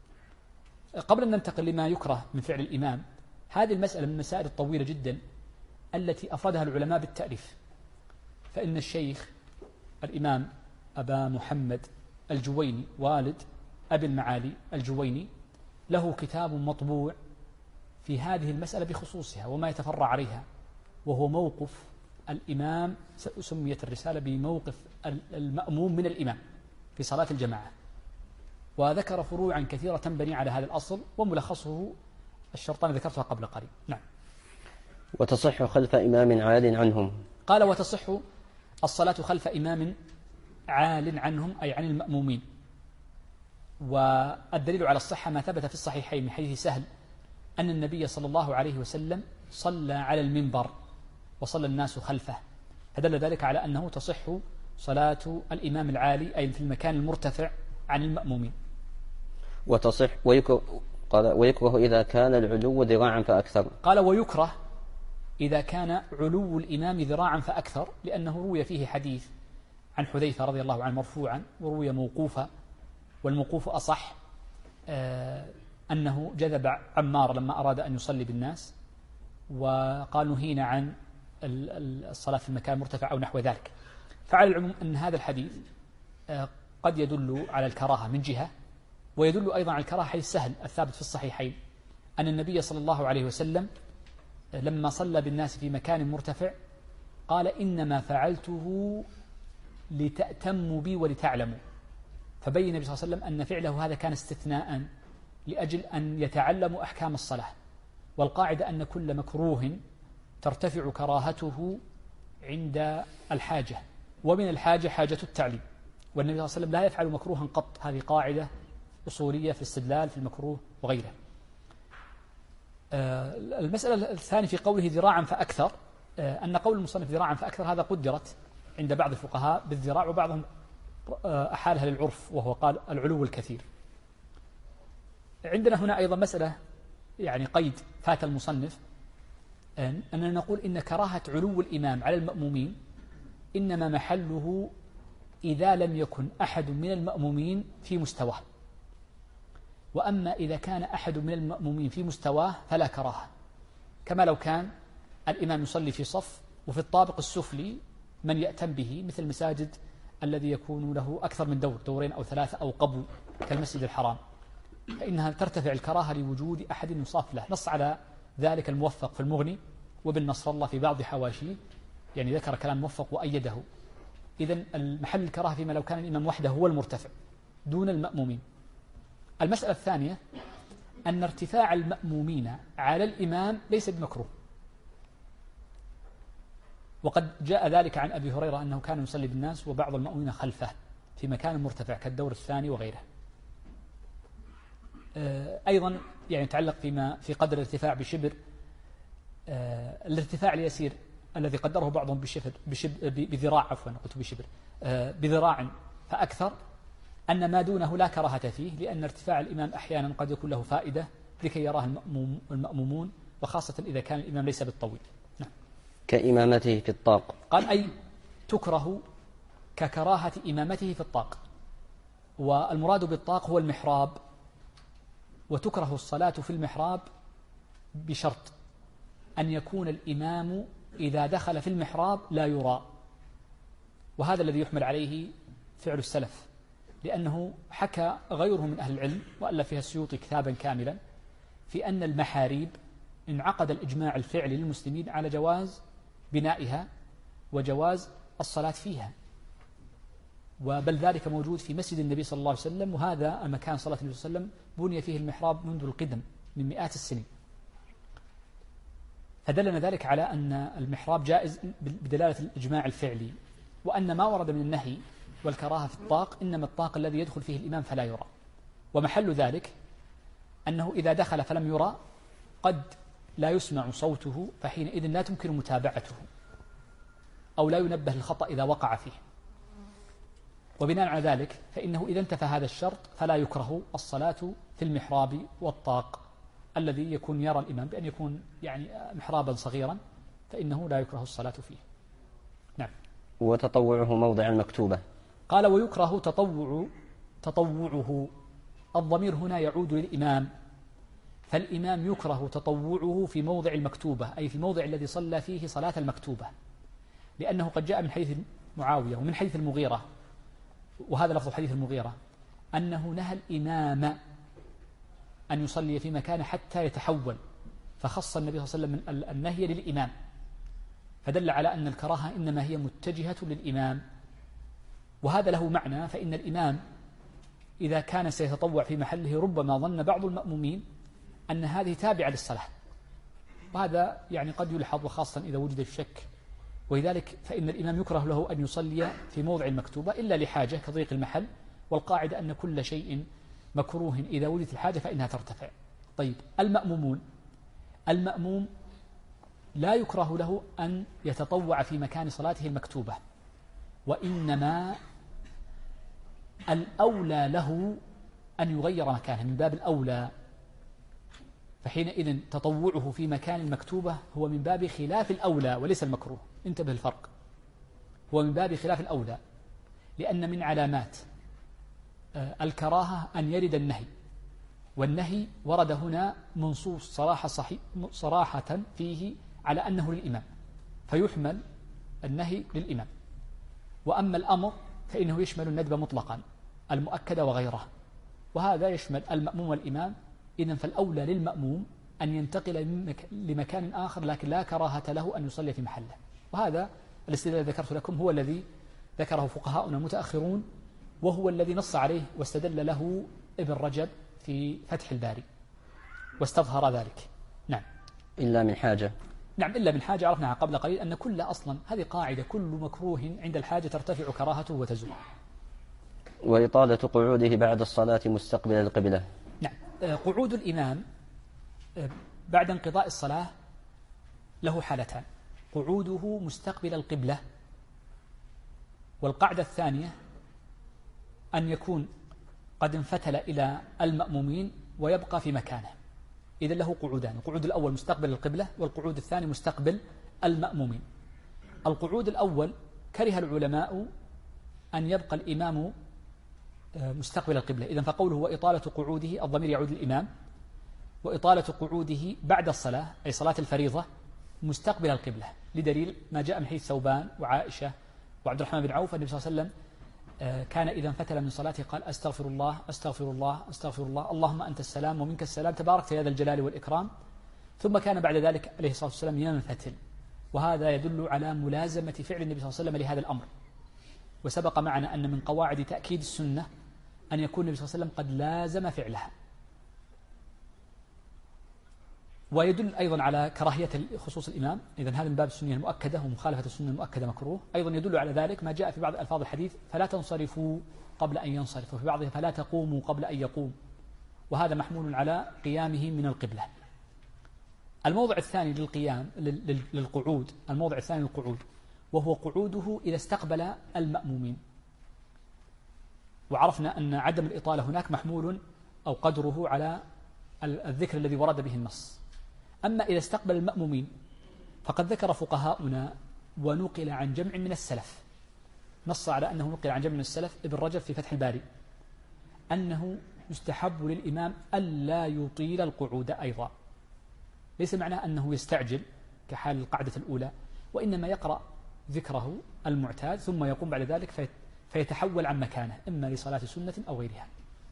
قبل أن ننتقل لما يكره من فعل الإمام، هذه المسألة من المسائل الطويلة جدا التي أفردها العلماء بالتأليف. فإن الشيخ الإمام أبا محمد الجويني والد أبي المعالي الجويني له كتاب مطبوع في هذه المسألة بخصوصها وما يتفرع عليها، وهو موقف الإمام. سميت الرسالة بموقف المأموم من الإمام في صلاة الجماعة. وذكر فروعا كثيرة تنبني على هذا الأصل، وملخصه الشرطان ذكرتها قبل قليل. نعم. وتصح خلف إمام عال عنهم. قال وتصح الصلاة خلف إمام عال عنهم، أي عن المأمومين. والدليل على الصحة ما ثبت في الصحيحين من حديث سهل أن النبي صلى الله عليه وسلم صلى على المنبر وصلى الناس خلفه، فدل ذلك على أنه تصح صلاة الإمام العالي أي في المكان المرتفع عن المأمومين. وتصح ويكره إذا كان العلو ذراعا فأكثر. قال ويكره إذا كان علو الإمام ذراعا فأكثر، لأنه روي فيه حديث عن حذيفة رضي الله عنه مرفوعا، وروي موقوفا، والموقوف أصح، أنه جذب عمار لما أراد أن يصلي بالناس وقال نهينا عن الصلاة في المكان المرتفع أو نحو ذلك. فعلى العموم أن هذا الحديث قد يدل على الكراهة من جهة، ويدل أيضا على الكراهة حيث سهل الثابت في الصحيحين أن النبي صلى الله عليه وسلم لما صلى بالناس في مكان مرتفع قال إنما فعلته لتأتموا بي ولتعلموا، فبين النبي صلى الله عليه وسلم أن فعله هذا كان استثناء لأجل أن يتعلموا أحكام الصلاة، والقاعدة أن كل مكروه ترتفع كراهته عند الحاجة، ومن الحاجة حاجة التعليم، والنبي صلى الله عليه وسلم لا يفعل مكروها قط. هذه قاعدة أصولية في الاستدلال في المكروه وغيره. المسألة الثانية في قوله ذراعا فأكثر، أن قول المصنف ذراعا فأكثر هذا قدرت عند بعض الفقهاء بالذراع، وبعضهم أحالها للعرف وهو قال العلو الكثير. عندنا هنا أيضا مسألة يعني قيد فات المصنف، أننا نقول إن كراهة علو الإمام على المأمومين إنما محله إذا لم يكن أحد من المأمومين في مستواه، وأما إذا كان أحد من المأمومين في مستواه فلا كراهة، كما لو كان الإمام يصلي في صف وفي الطابق السفلي من يأتم به، مثل المساجد الذي يكون له أكثر من دور، دورين أو ثلاثة أو قبو كالمسجد الحرام، فإنها ترتفع الكراهة لوجود أحد يصاف له. نص على ذلك الموفق في المغني وابن نصر الله في بعض حواشيه، يعني ذكر كلام موفق وأيده. إذن المحل الكراهة فيما لو كان الإمام وحده هو المرتفع دون المأمومين. المسألة الثانية أن ارتفاع المأمومين على الإمام ليس بمكروه، وقد جاء ذلك عن أبي هريرة أنه كان يصلي بالناس وبعض المأمومين خلفه في مكان مرتفع كالدور الثاني وغيره. أيضا يعني يتعلق في قدر الارتفاع بشبر، الارتفاع اليسير الذي قدره بعضهم بذراع، عفوا قلت بشبر، بذراع فأكثر، أن ما دونه لا كراهة فيه، لأن ارتفاع الإمام أحيانا قد يكون له فائدة لكي يراه المأمومون، وخاصة إذا كان الإمام ليس بالطويل. نعم. كإمامته في الطاق. قال أي تكره ككراهة إمامته في الطاق، والمراد بالطاق هو المحراب، وتكره الصلاة في المحراب بشرط أن يكون الإمام إذا دخل في المحراب لا يرى، وهذا الذي يحمل عليه فعل السلف، لأنه حكى غيره من أهل العلم وألف فيها السيوطي كتابا كاملا في أن المحاريب انعقد الإجماع الفعلي للمسلمين على جواز بنائها وجواز الصلاة فيها، وبل ذلك موجود في مسجد النبي صلى الله عليه وسلم، وهذا المكان صلاة النبي صلى الله عليه وسلم بني فيه المحراب منذ القدم من مئات السنين، فدلنا ذلك على أن المحراب جائز بدلالة الإجماع الفعلي، وأن ما ورد من النهي والكراهة في الطاق إنما الطاق الذي يدخل فيه الإمام فلا يرى، ومحل ذلك أنه إذا دخل فلم يرى قد لا يسمع صوته، فحينئذ لا تمكن متابعته أو لا ينبه للخطأ إذا وقع فيه، وبناء على ذلك فإنه إذا انتفى هذا الشرط فلا يكره الصلاة في المحراب والطاق الذي يكون يرى الإمام، بأن يكون يعني محرابا صغيرا فإنه لا يكره الصلاة فيه. نعم. وتطوعه موضع المكتوبة. قال ويكره تطوعه، الضمير هنا يعود للإمام، فالإمام يكره تطوعه في موضع المكتوبة، أي في الموضع الذي صلى فيه صلاة المكتوبة، لأنه قد جاء من حديث معاوية ومن حديث المغيرة، وهذا لفظ حديث المغيرة، أنه نهى الإمام أن يصلي في مكان حتى يتحول، فخص النبي صلى الله عليه وسلم النهي للإمام، فدل على أن الكراهة إنما هي متجهة للإمام، وهذا له معنى، فإن الإمام إذا كان سيتطوع في محله ربما ظن بعض المأمومين أن هذه تابعة للصلاة، وهذا يعني قد يلحظ، وخاصة إذا وجد الشك. ولذلك فإن الإمام يكره له أن يصلي في موضع المكتوبة إلا لحاجة كضيق المحل، والقاعدة أن كل شيء مكروه إذا وجدت الحاجة فإنها ترتفع. طيب المأموم لا يكره له أن يتطوع في مكان صلاته المكتوبة، وإنما الأولى له أن يغير مكانه من باب الأولى، فحينئذ تطوعه في مكان المكتوبة هو من باب خلاف الأولى وليس المكروه. انتبه الفرق، هو من باب خلاف الأولى، لأن من علامات الكراهة أن يرد النهي، والنهي ورد هنا منصوص صراحة فيه على أنه للإمام، فيحمل النهي للإمام. وأما الأمر فإنه يشمل الندب مطلقا المؤكد وغيره، وهذا يشمل المأموم والإمام. إذن فالأولى للمأموم أن ينتقل لمكان آخر، لكن لا كراهة له أن يصلي في محله. وهذا الاستدلال الذي ذكرت لكم هو الذي ذكره فقهاؤنا المتأخرون، وهو الذي نص عليه واستدل له ابن رجب في فتح الباري واستظهر ذلك. نعم. إلا من حاجة. نعم، إلا من حاجة عرفناها قبل قليل، أن كل أصلا هذه قاعدة، كل مكروه عند الحاجة ترتفع كراهته وتزول. وإطالة قعوده بعد الصلاة مستقبل القبلة. نعم، قعود الإمام بعد انقضاء الصلاة له حالتان: قعوده مستقبل القبلة، والقاعدة الثانية أن يكون قد انفتل إلى المأمومين ويبقى في مكانه. إذا له قعودان: القعود الأول مستقبل القبلة، والقعود الثاني مستقبل المأمومين. القعود الأول كره العلماء أن يبقى الإمام مستقبل القبلة، إذن فقوله وإطالة قعوده الضمير يعود للإمام، وإطالة قعوده بعد الصلاة أي صلاة الفريضة مستقبل القبلة، لدليل ما جاء من حديث ثوبان وعائشة وعبد الرحمن بن عوف. النبي صلى الله عليه وسلم كان إذا انفتل من صلاته قال أستغفر الله أستغفر الله أستغفر الله، اللهم أنت السلام ومنك السلام تبارك يا ذا الجلال والإكرام. ثم كان بعد ذلك عليه الصلاة والسلام ينفتل، وهذا يدل على ملازمة فعل النبي صلى الله عليه وسلم لهذا الأمر. وسبق معنا أن من قواعد تأكيد السنة أن يكون النبي صلى الله عليه وسلم قد لازم فعلها. ويدل أيضا على كراهية خصوص الإمام، إذن هذا من باب السنة المؤكدة، ومخالفة السنة المؤكدة مكروه. أيضا يدل على ذلك ما جاء في بعض ألفاظ الحديث: فلا تنصرفوا قبل أن ينصرف، وفي بعضها فلا تقوموا قبل أن يقوم، وهذا محمول على قيامه من القبلة. الموضع الثاني للقيام للقعود، الموضع الثاني للقعود وهو قعوده إذا استقبل المأمومين. وعرفنا أن عدم الإطالة هناك محمول أو قدره على الذكر الذي ورد به النص. أما إذا استقبل المأمومين فقد ذكر فقهاؤنا ونقل عن جمع من السلف، نص على أنه نقل عن جمع من السلف ابن رجب في فتح الباري أنه يستحب للإمام ألا يطيل القعود أيضا. ليس معناه أنه يستعجل كحال القعدة الأولى، وإنما يقرأ ذكره المعتاد ثم يقوم بعد ذلك فيتحول عن مكانه إما لصلاة سنة أو غيرها.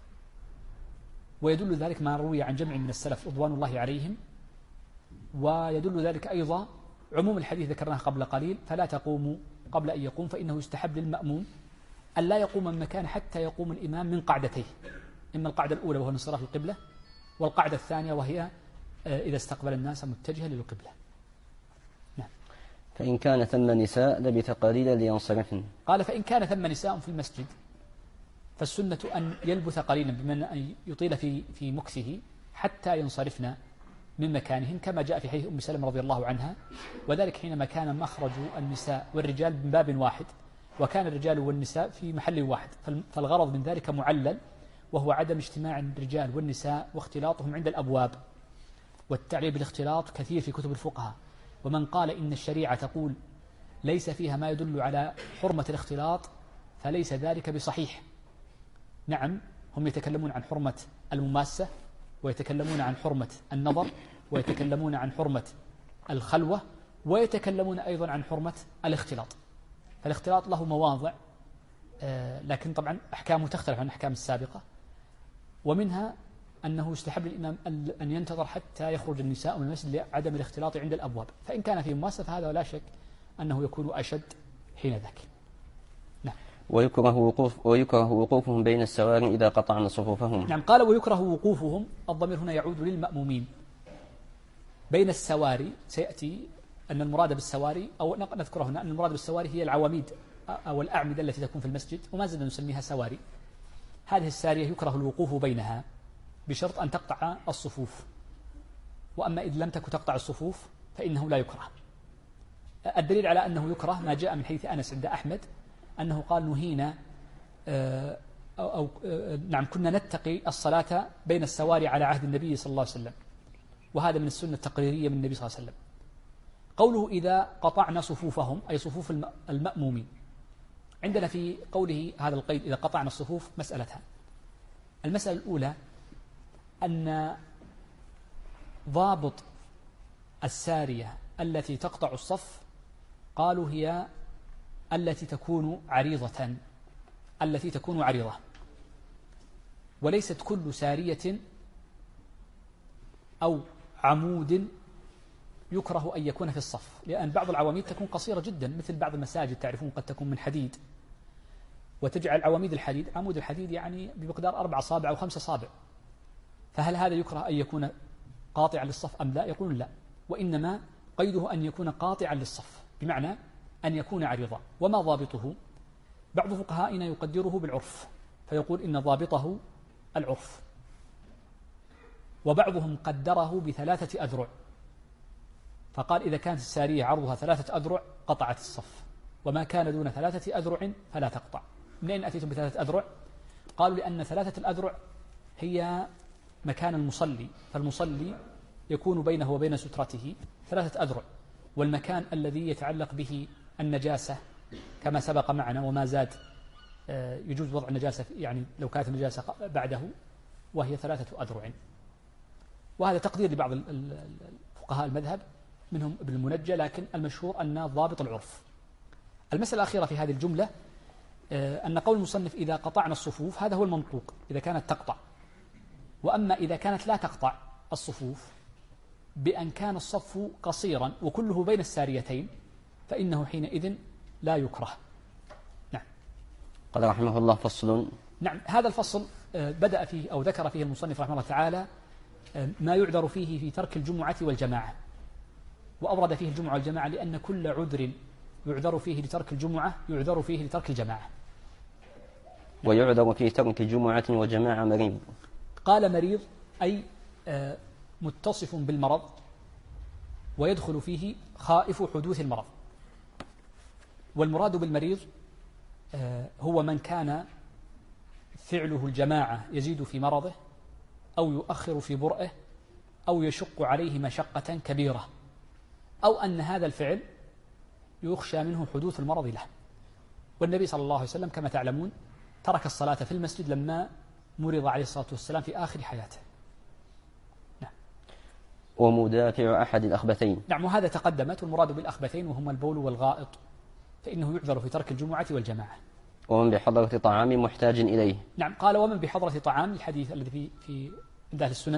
ويدل ذلك ما روي عن جمع من السلف رضوان الله عليهم، ويدل ذلك أيضا عموم الحديث ذكرناه قبل قليل: فلا تقوموا قبل أن يقوم، فإنه يستحب للمأموم أن لا يقوم من مكان حتى يقوم الإمام من قعدتيه، إما القعدة الأولى وهو انصراف القبلة، والقعدة الثانية وهي إذا استقبل الناس متجها للقبلة. نعم. فإن كان ثم نساء لبث قليلا لينصرفن. قال: فإن كان ثم نساء في المسجد فالسنة أن يلبث قليلا، بمعنى أن يطيل في مكثه حتى ينصرفن من مكانهن، كما جاء في حديث أم سلمة رضي الله عنها، وذلك حينما كان مخرج النساء والرجال من باب واحد، وكان الرجال والنساء في محل واحد، فالغرض من ذلك معلل، وهو عدم اجتماع الرجال والنساء واختلاطهم عند الأبواب. والتعليل بالاختلاط كثير في كتب الفقهاء، ومن قال إن الشريعة تقول ليس فيها ما يدل على حرمة الاختلاط فليس ذلك بصحيح. نعم، هم يتكلمون عن حرمة المماسة، ويتكلمون عن حرمة النظر، ويتكلمون عن حرمة الخلوة، ويتكلمون أيضا عن حرمة الاختلاط. فالاختلاط له مواضع، لكن طبعا أحكامه تختلف عن الأحكام السابقة، ومنها أنه يستحب للإمام أن ينتظر حتى يخرج النساء من المسجد لعدم الاختلاط عند الأبواب. فإن كان في مماسة فهذا لا شك أنه يكون أشد حين ذاك. نعم. ويكره وقوفهم بين السواري إذا قطعن صفوفهم. نعم، قال ويكره وقوفهم، الضمير هنا يعود للمأمومين بين السواري. سيأتي أن المراد بالسواري، أو نذكره هنا أن المراد بالسواري هي العواميد أو الأعمدة التي تكون في المسجد، وما زلنا نسميها سواري. هذه السارية يكره الوقوف بينها بشرط أن تقطع الصفوف، وأما إذ لم تكن تقطع الصفوف فإنه لا يكره. الدليل على أنه يكره ما جاء من حديث أنس عند أحمد أنه قال نهينا نعم كنا نتقي الصلاة بين السواري على عهد النبي صلى الله عليه وسلم، وهذا من السنة التقريرية من النبي صلى الله عليه وسلم. قوله إذا قطعنا صفوفهم أي صفوف المأمومين. عندنا في قوله هذا القيد إذا قطعنا الصفوف مسألتان. المسألة الأولى أن ضابط السارية التي تقطع الصف قالوا هي التي تكون عريضة، وليست كل سارية أو عمود يكره أن يكون في الصف، لأن بعض العواميد تكون قصيرة جدا، مثل بعض المساجد تعرفون قد تكون من حديد، وتجعل عواميد الحديد، عمود الحديد يعني بمقدار 4 أصابع أو 5 أصابع، فهل هذا يكره أن يكون قاطعا للصف أم لا؟ يقولون لا، وإنما قيده أن يكون قاطعا للصف، بمعنى أن يكون عريضا. وما ضابطه؟ بعض فقهائنا يقدره بالعرف فيقول إن ضابطه العرف، وبعضهم قدره ب3 أذرع، فقال إذا كانت السارية عرضها 3 أذرع قطعت الصف، وما كان دون 3 أذرع فلا تقطع. من أين أتيتم ب3 أذرع؟ قالوا لأن 3 الأذرع هي مكان المصلي، فالمصلي يكون بينه وبين سترته 3 أذرع، والمكان الذي يتعلق به النجاسة كما سبق معنا وما زاد يجوز وضع النجاسة، يعني لو كانت النجاسة بعده، وهي 3 أذرع. وهذا تقدير لبعض فقهاء المذهب منهم ابن المنجى، لكن المشهور أن ضابط العرف. المسألة الأخيرة في هذه الجملة أن قول المصنف إذا قطعنا الصفوف هذا هو المنطوق إذا كانت تقطع، وأما إذا كانت لا تقطع الصفوف بأن كان الصف قصيرا وكله بين الساريتين فإنه حينئذ لا يكره. نعم. قال رحمه الله فصل. نعم، هذا الفصل بدأ فيه أو ذكر فيه المصنف رحمه الله تعالى ما يعذر فيه في ترك الجمعة والجماعة، وأورد فيه الجمعة والجماعة لأن كل عذر يعذر فيه لترك الجمعة يعذر فيه لترك الجماعة. ويعذر في ترك جمعة وجماعة مريض. قال مريض أي متصف بالمرض، ويدخل فيه خائف حدوث المرض. والمراد بالمريض هو من كان فعله الجماعة يزيد في مرضه أو يؤخر في برئه أو يشق عليه مشقة كبيرة، أو أن هذا الفعل يخشى منه حدوث المرض له. والنبي صلى الله عليه وسلم كما تعلمون ترك الصلاة في المسجد لما مرض عليه الصلاة والسلام في آخر حياته. نعم. ومدافع أحد الأخبثين. نعم، وهذا تقدمت، والمراد بالأخبثين وهما البول والغائط، فإنه يعذر في ترك الجمعة والجماعة. ومن بحضرة طعام محتاج إليه. نعم، قال ومن بحضرة طعام، الحديث الذي في عند أهل السنن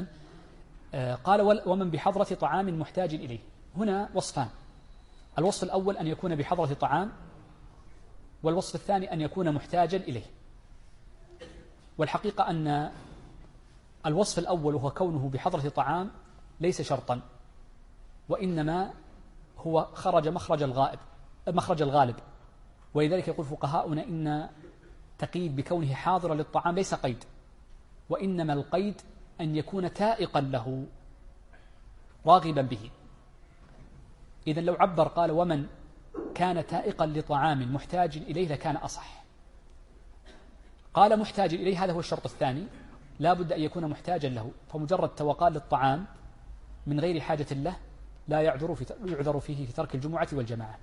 قال ومن بحضرة طعام محتاج إليه. هنا وصفان، الوصف الأول أن يكون بحضرة طعام، والوصف الثاني أن يكون محتاجا إليه. والحقيقة أن الوصف الأول وهو كونه بحضرة طعام ليس شرطا، وإنما هو خرج مخرج الغالب، ولذلك يقول فقهاؤنا إن تقييد بكونه حاضرا للطعام ليس قيد، وإنما القيد أن يكون تائقا له راغبا به. إذن لو عبر قال ومن كان تائقا لطعام محتاج إليه لكان أصح. قال محتاج إليه، هذا هو الشرط الثاني، لا بد أن يكون محتاجا له، فمجرد توقال للطعام من غير حاجة له لا يعذر فيه في ترك الجمعة والجماعة.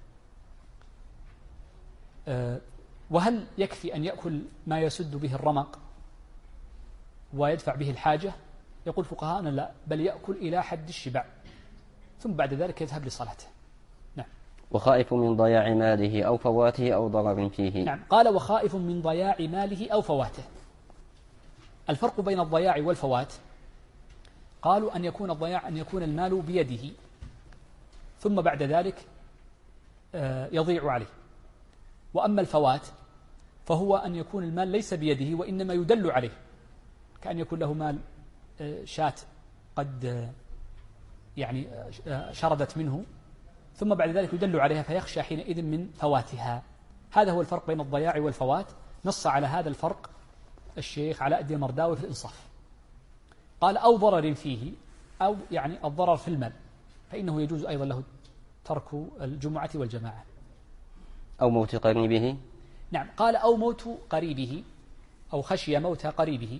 وهل يكفي أن يأكل ما يسد به الرمق ويدفع به الحاجة؟ يقول فقهاءنا لا، بل يأكل إلى حد الشبع ثم بعد ذلك يذهب لصلاته. نعم. وخائف من ضياع ماله أو فواته أو ضرر فيه. نعم، قال وخائف من ضياع ماله أو فواته. الفرق بين الضياع والفوات قالوا أن يكون الضياع أن يكون المال بيده ثم بعد ذلك يضيع عليه، وأما الفوات فهو أن يكون المال ليس بيده وإنما يدل عليه، كأن يكون له مال شاة قد يعني شردت منه ثم بعد ذلك يدل عليها فيخشى حينئذ من فواتها. هذا هو الفرق بين الضياع والفوات. نص على هذا الفرق الشيخ علاء الدين المرداوي في الإنصاف، قال أو ضرر فيه، أو يعني الضرر في المال، فإنه يجوز أيضا له ترك الجمعة والجماعة. أو موت قريبه. نعم، قال أو موت قريبه أو خشي موت قريبه.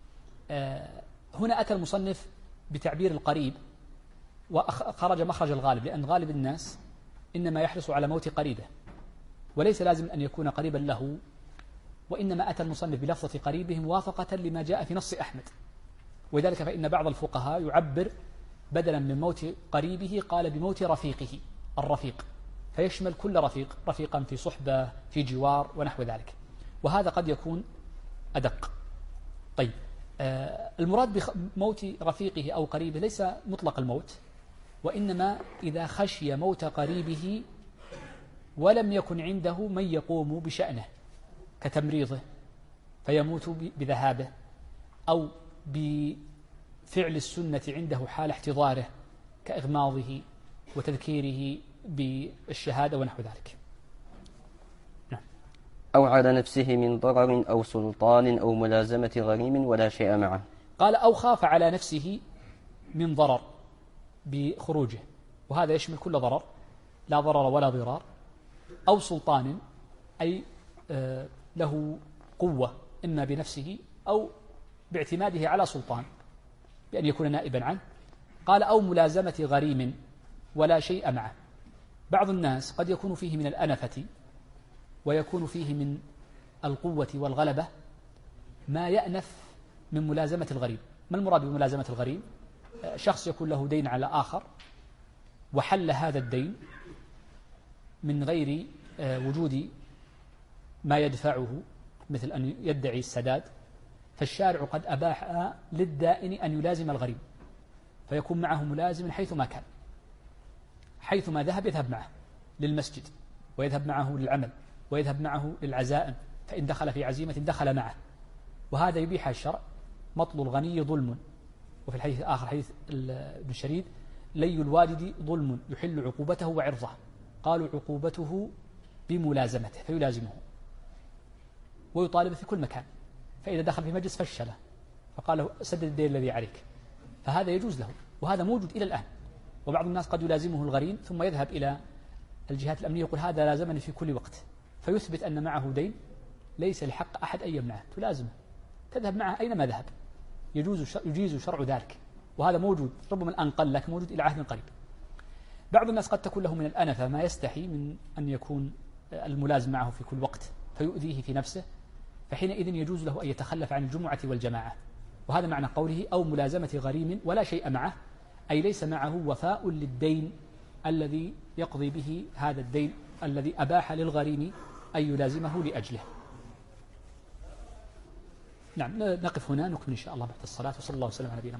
هنا أتى المصنف بتعبير القريب وخرج مخرج الغالب، لأن غالب الناس إنما يحرص على موت قريبه وليس لازم أن يكون قريبا له، وإنما أتى المصنف بلفظة قريبه موافقة لما جاء في نص أحمد. ولذلك فإن بعض الفقهاء يعبر بدلا من موت قريبه قال بموت رفيقه، الرفيق، فيشمل كل رفيق، رفيقا في صحبة في جوار ونحو ذلك، وهذا قد يكون أدق. طيب، المراد بموت رفيقه أو قريبه ليس مطلق الموت، وإنما إذا خشي موت قريبه ولم يكن عنده من يقوم بشأنه كتمريضه فيموت بذهابه، أو بفعل السنة عنده حال احتضاره كإغماضه وتذكيره بالشهادة ونحو ذلك. نعم. أو على نفسه من ضرر أو سلطان أو ملازمة غريم ولا شيء معه. قال أو خاف على نفسه من ضرر بخروجه، وهذا يشمل كل ضرر، لا ضرر ولا ضرار، أو سلطان أي له قوة إما بنفسه أو باعتماده على سلطان بأن يكون نائبا عنه. قال أو ملازمة غريم ولا شيء معه. بعض الناس قد يكون فيه من الأنفة ويكون فيه من القوة والغلبة ما يأنف من ملازمة الغريب. ما المراد بملازمة الغريب؟ شخص يكون له دين على آخر وحل هذا الدين من غير وجود ما يدفعه، مثل أن يدعي السداد، فالشارع قد أباح للدائن أن يلازم الغريب، فيكون معه ملازم حيثما كان، حيثما ذهب يذهب معه للمسجد، ويذهب معه للعمل، ويذهب معه للعزائم، فإن دخل في عزيمة دخل معه، وهذا يبيح الشرع. مطل الغني ظلم. وفي الحديث الآخر حديث ابن شريد لي الوالد ظلم يحل عقوبته وعرضه، قالوا عقوبته بملازمته فيلازمه ويطالب في كل مكان، فإذا دخل في مجلس فشله فقال له سدد الدين الذي عليك، فهذا يجوز له، وهذا موجود إلى الآن. وبعض الناس قد يلازمه الغريم ثم يذهب إلى الجهات الأمنية يقول هذا لازمني في كل وقت، فيثبت أن معه دين ليس لحق أحد أن يمنعه، تلازمه تذهب معه أينما ذهب، يجيز شرع ذلك، وهذا موجود ربما الآن قل لكن موجود إلى عهد قريب. بعض الناس قد تكون له من الأنفة ما يستحي من أن يكون الملازم معه في كل وقت فيؤذيه في نفسه، فحينئذ يجوز له أن يتخلف عن الجمعة والجماعة، وهذا معنى قوله أو ملازمة غريم ولا شيء معه، أي ليس معه وفاء للدين الذي يقضي به هذا الدين الذي أباح للغريم أن يلازمه لأجله. نعم، نقف هنا، نكمل إن شاء الله بعد الصلاة، وصلى الله وسلم على نبينا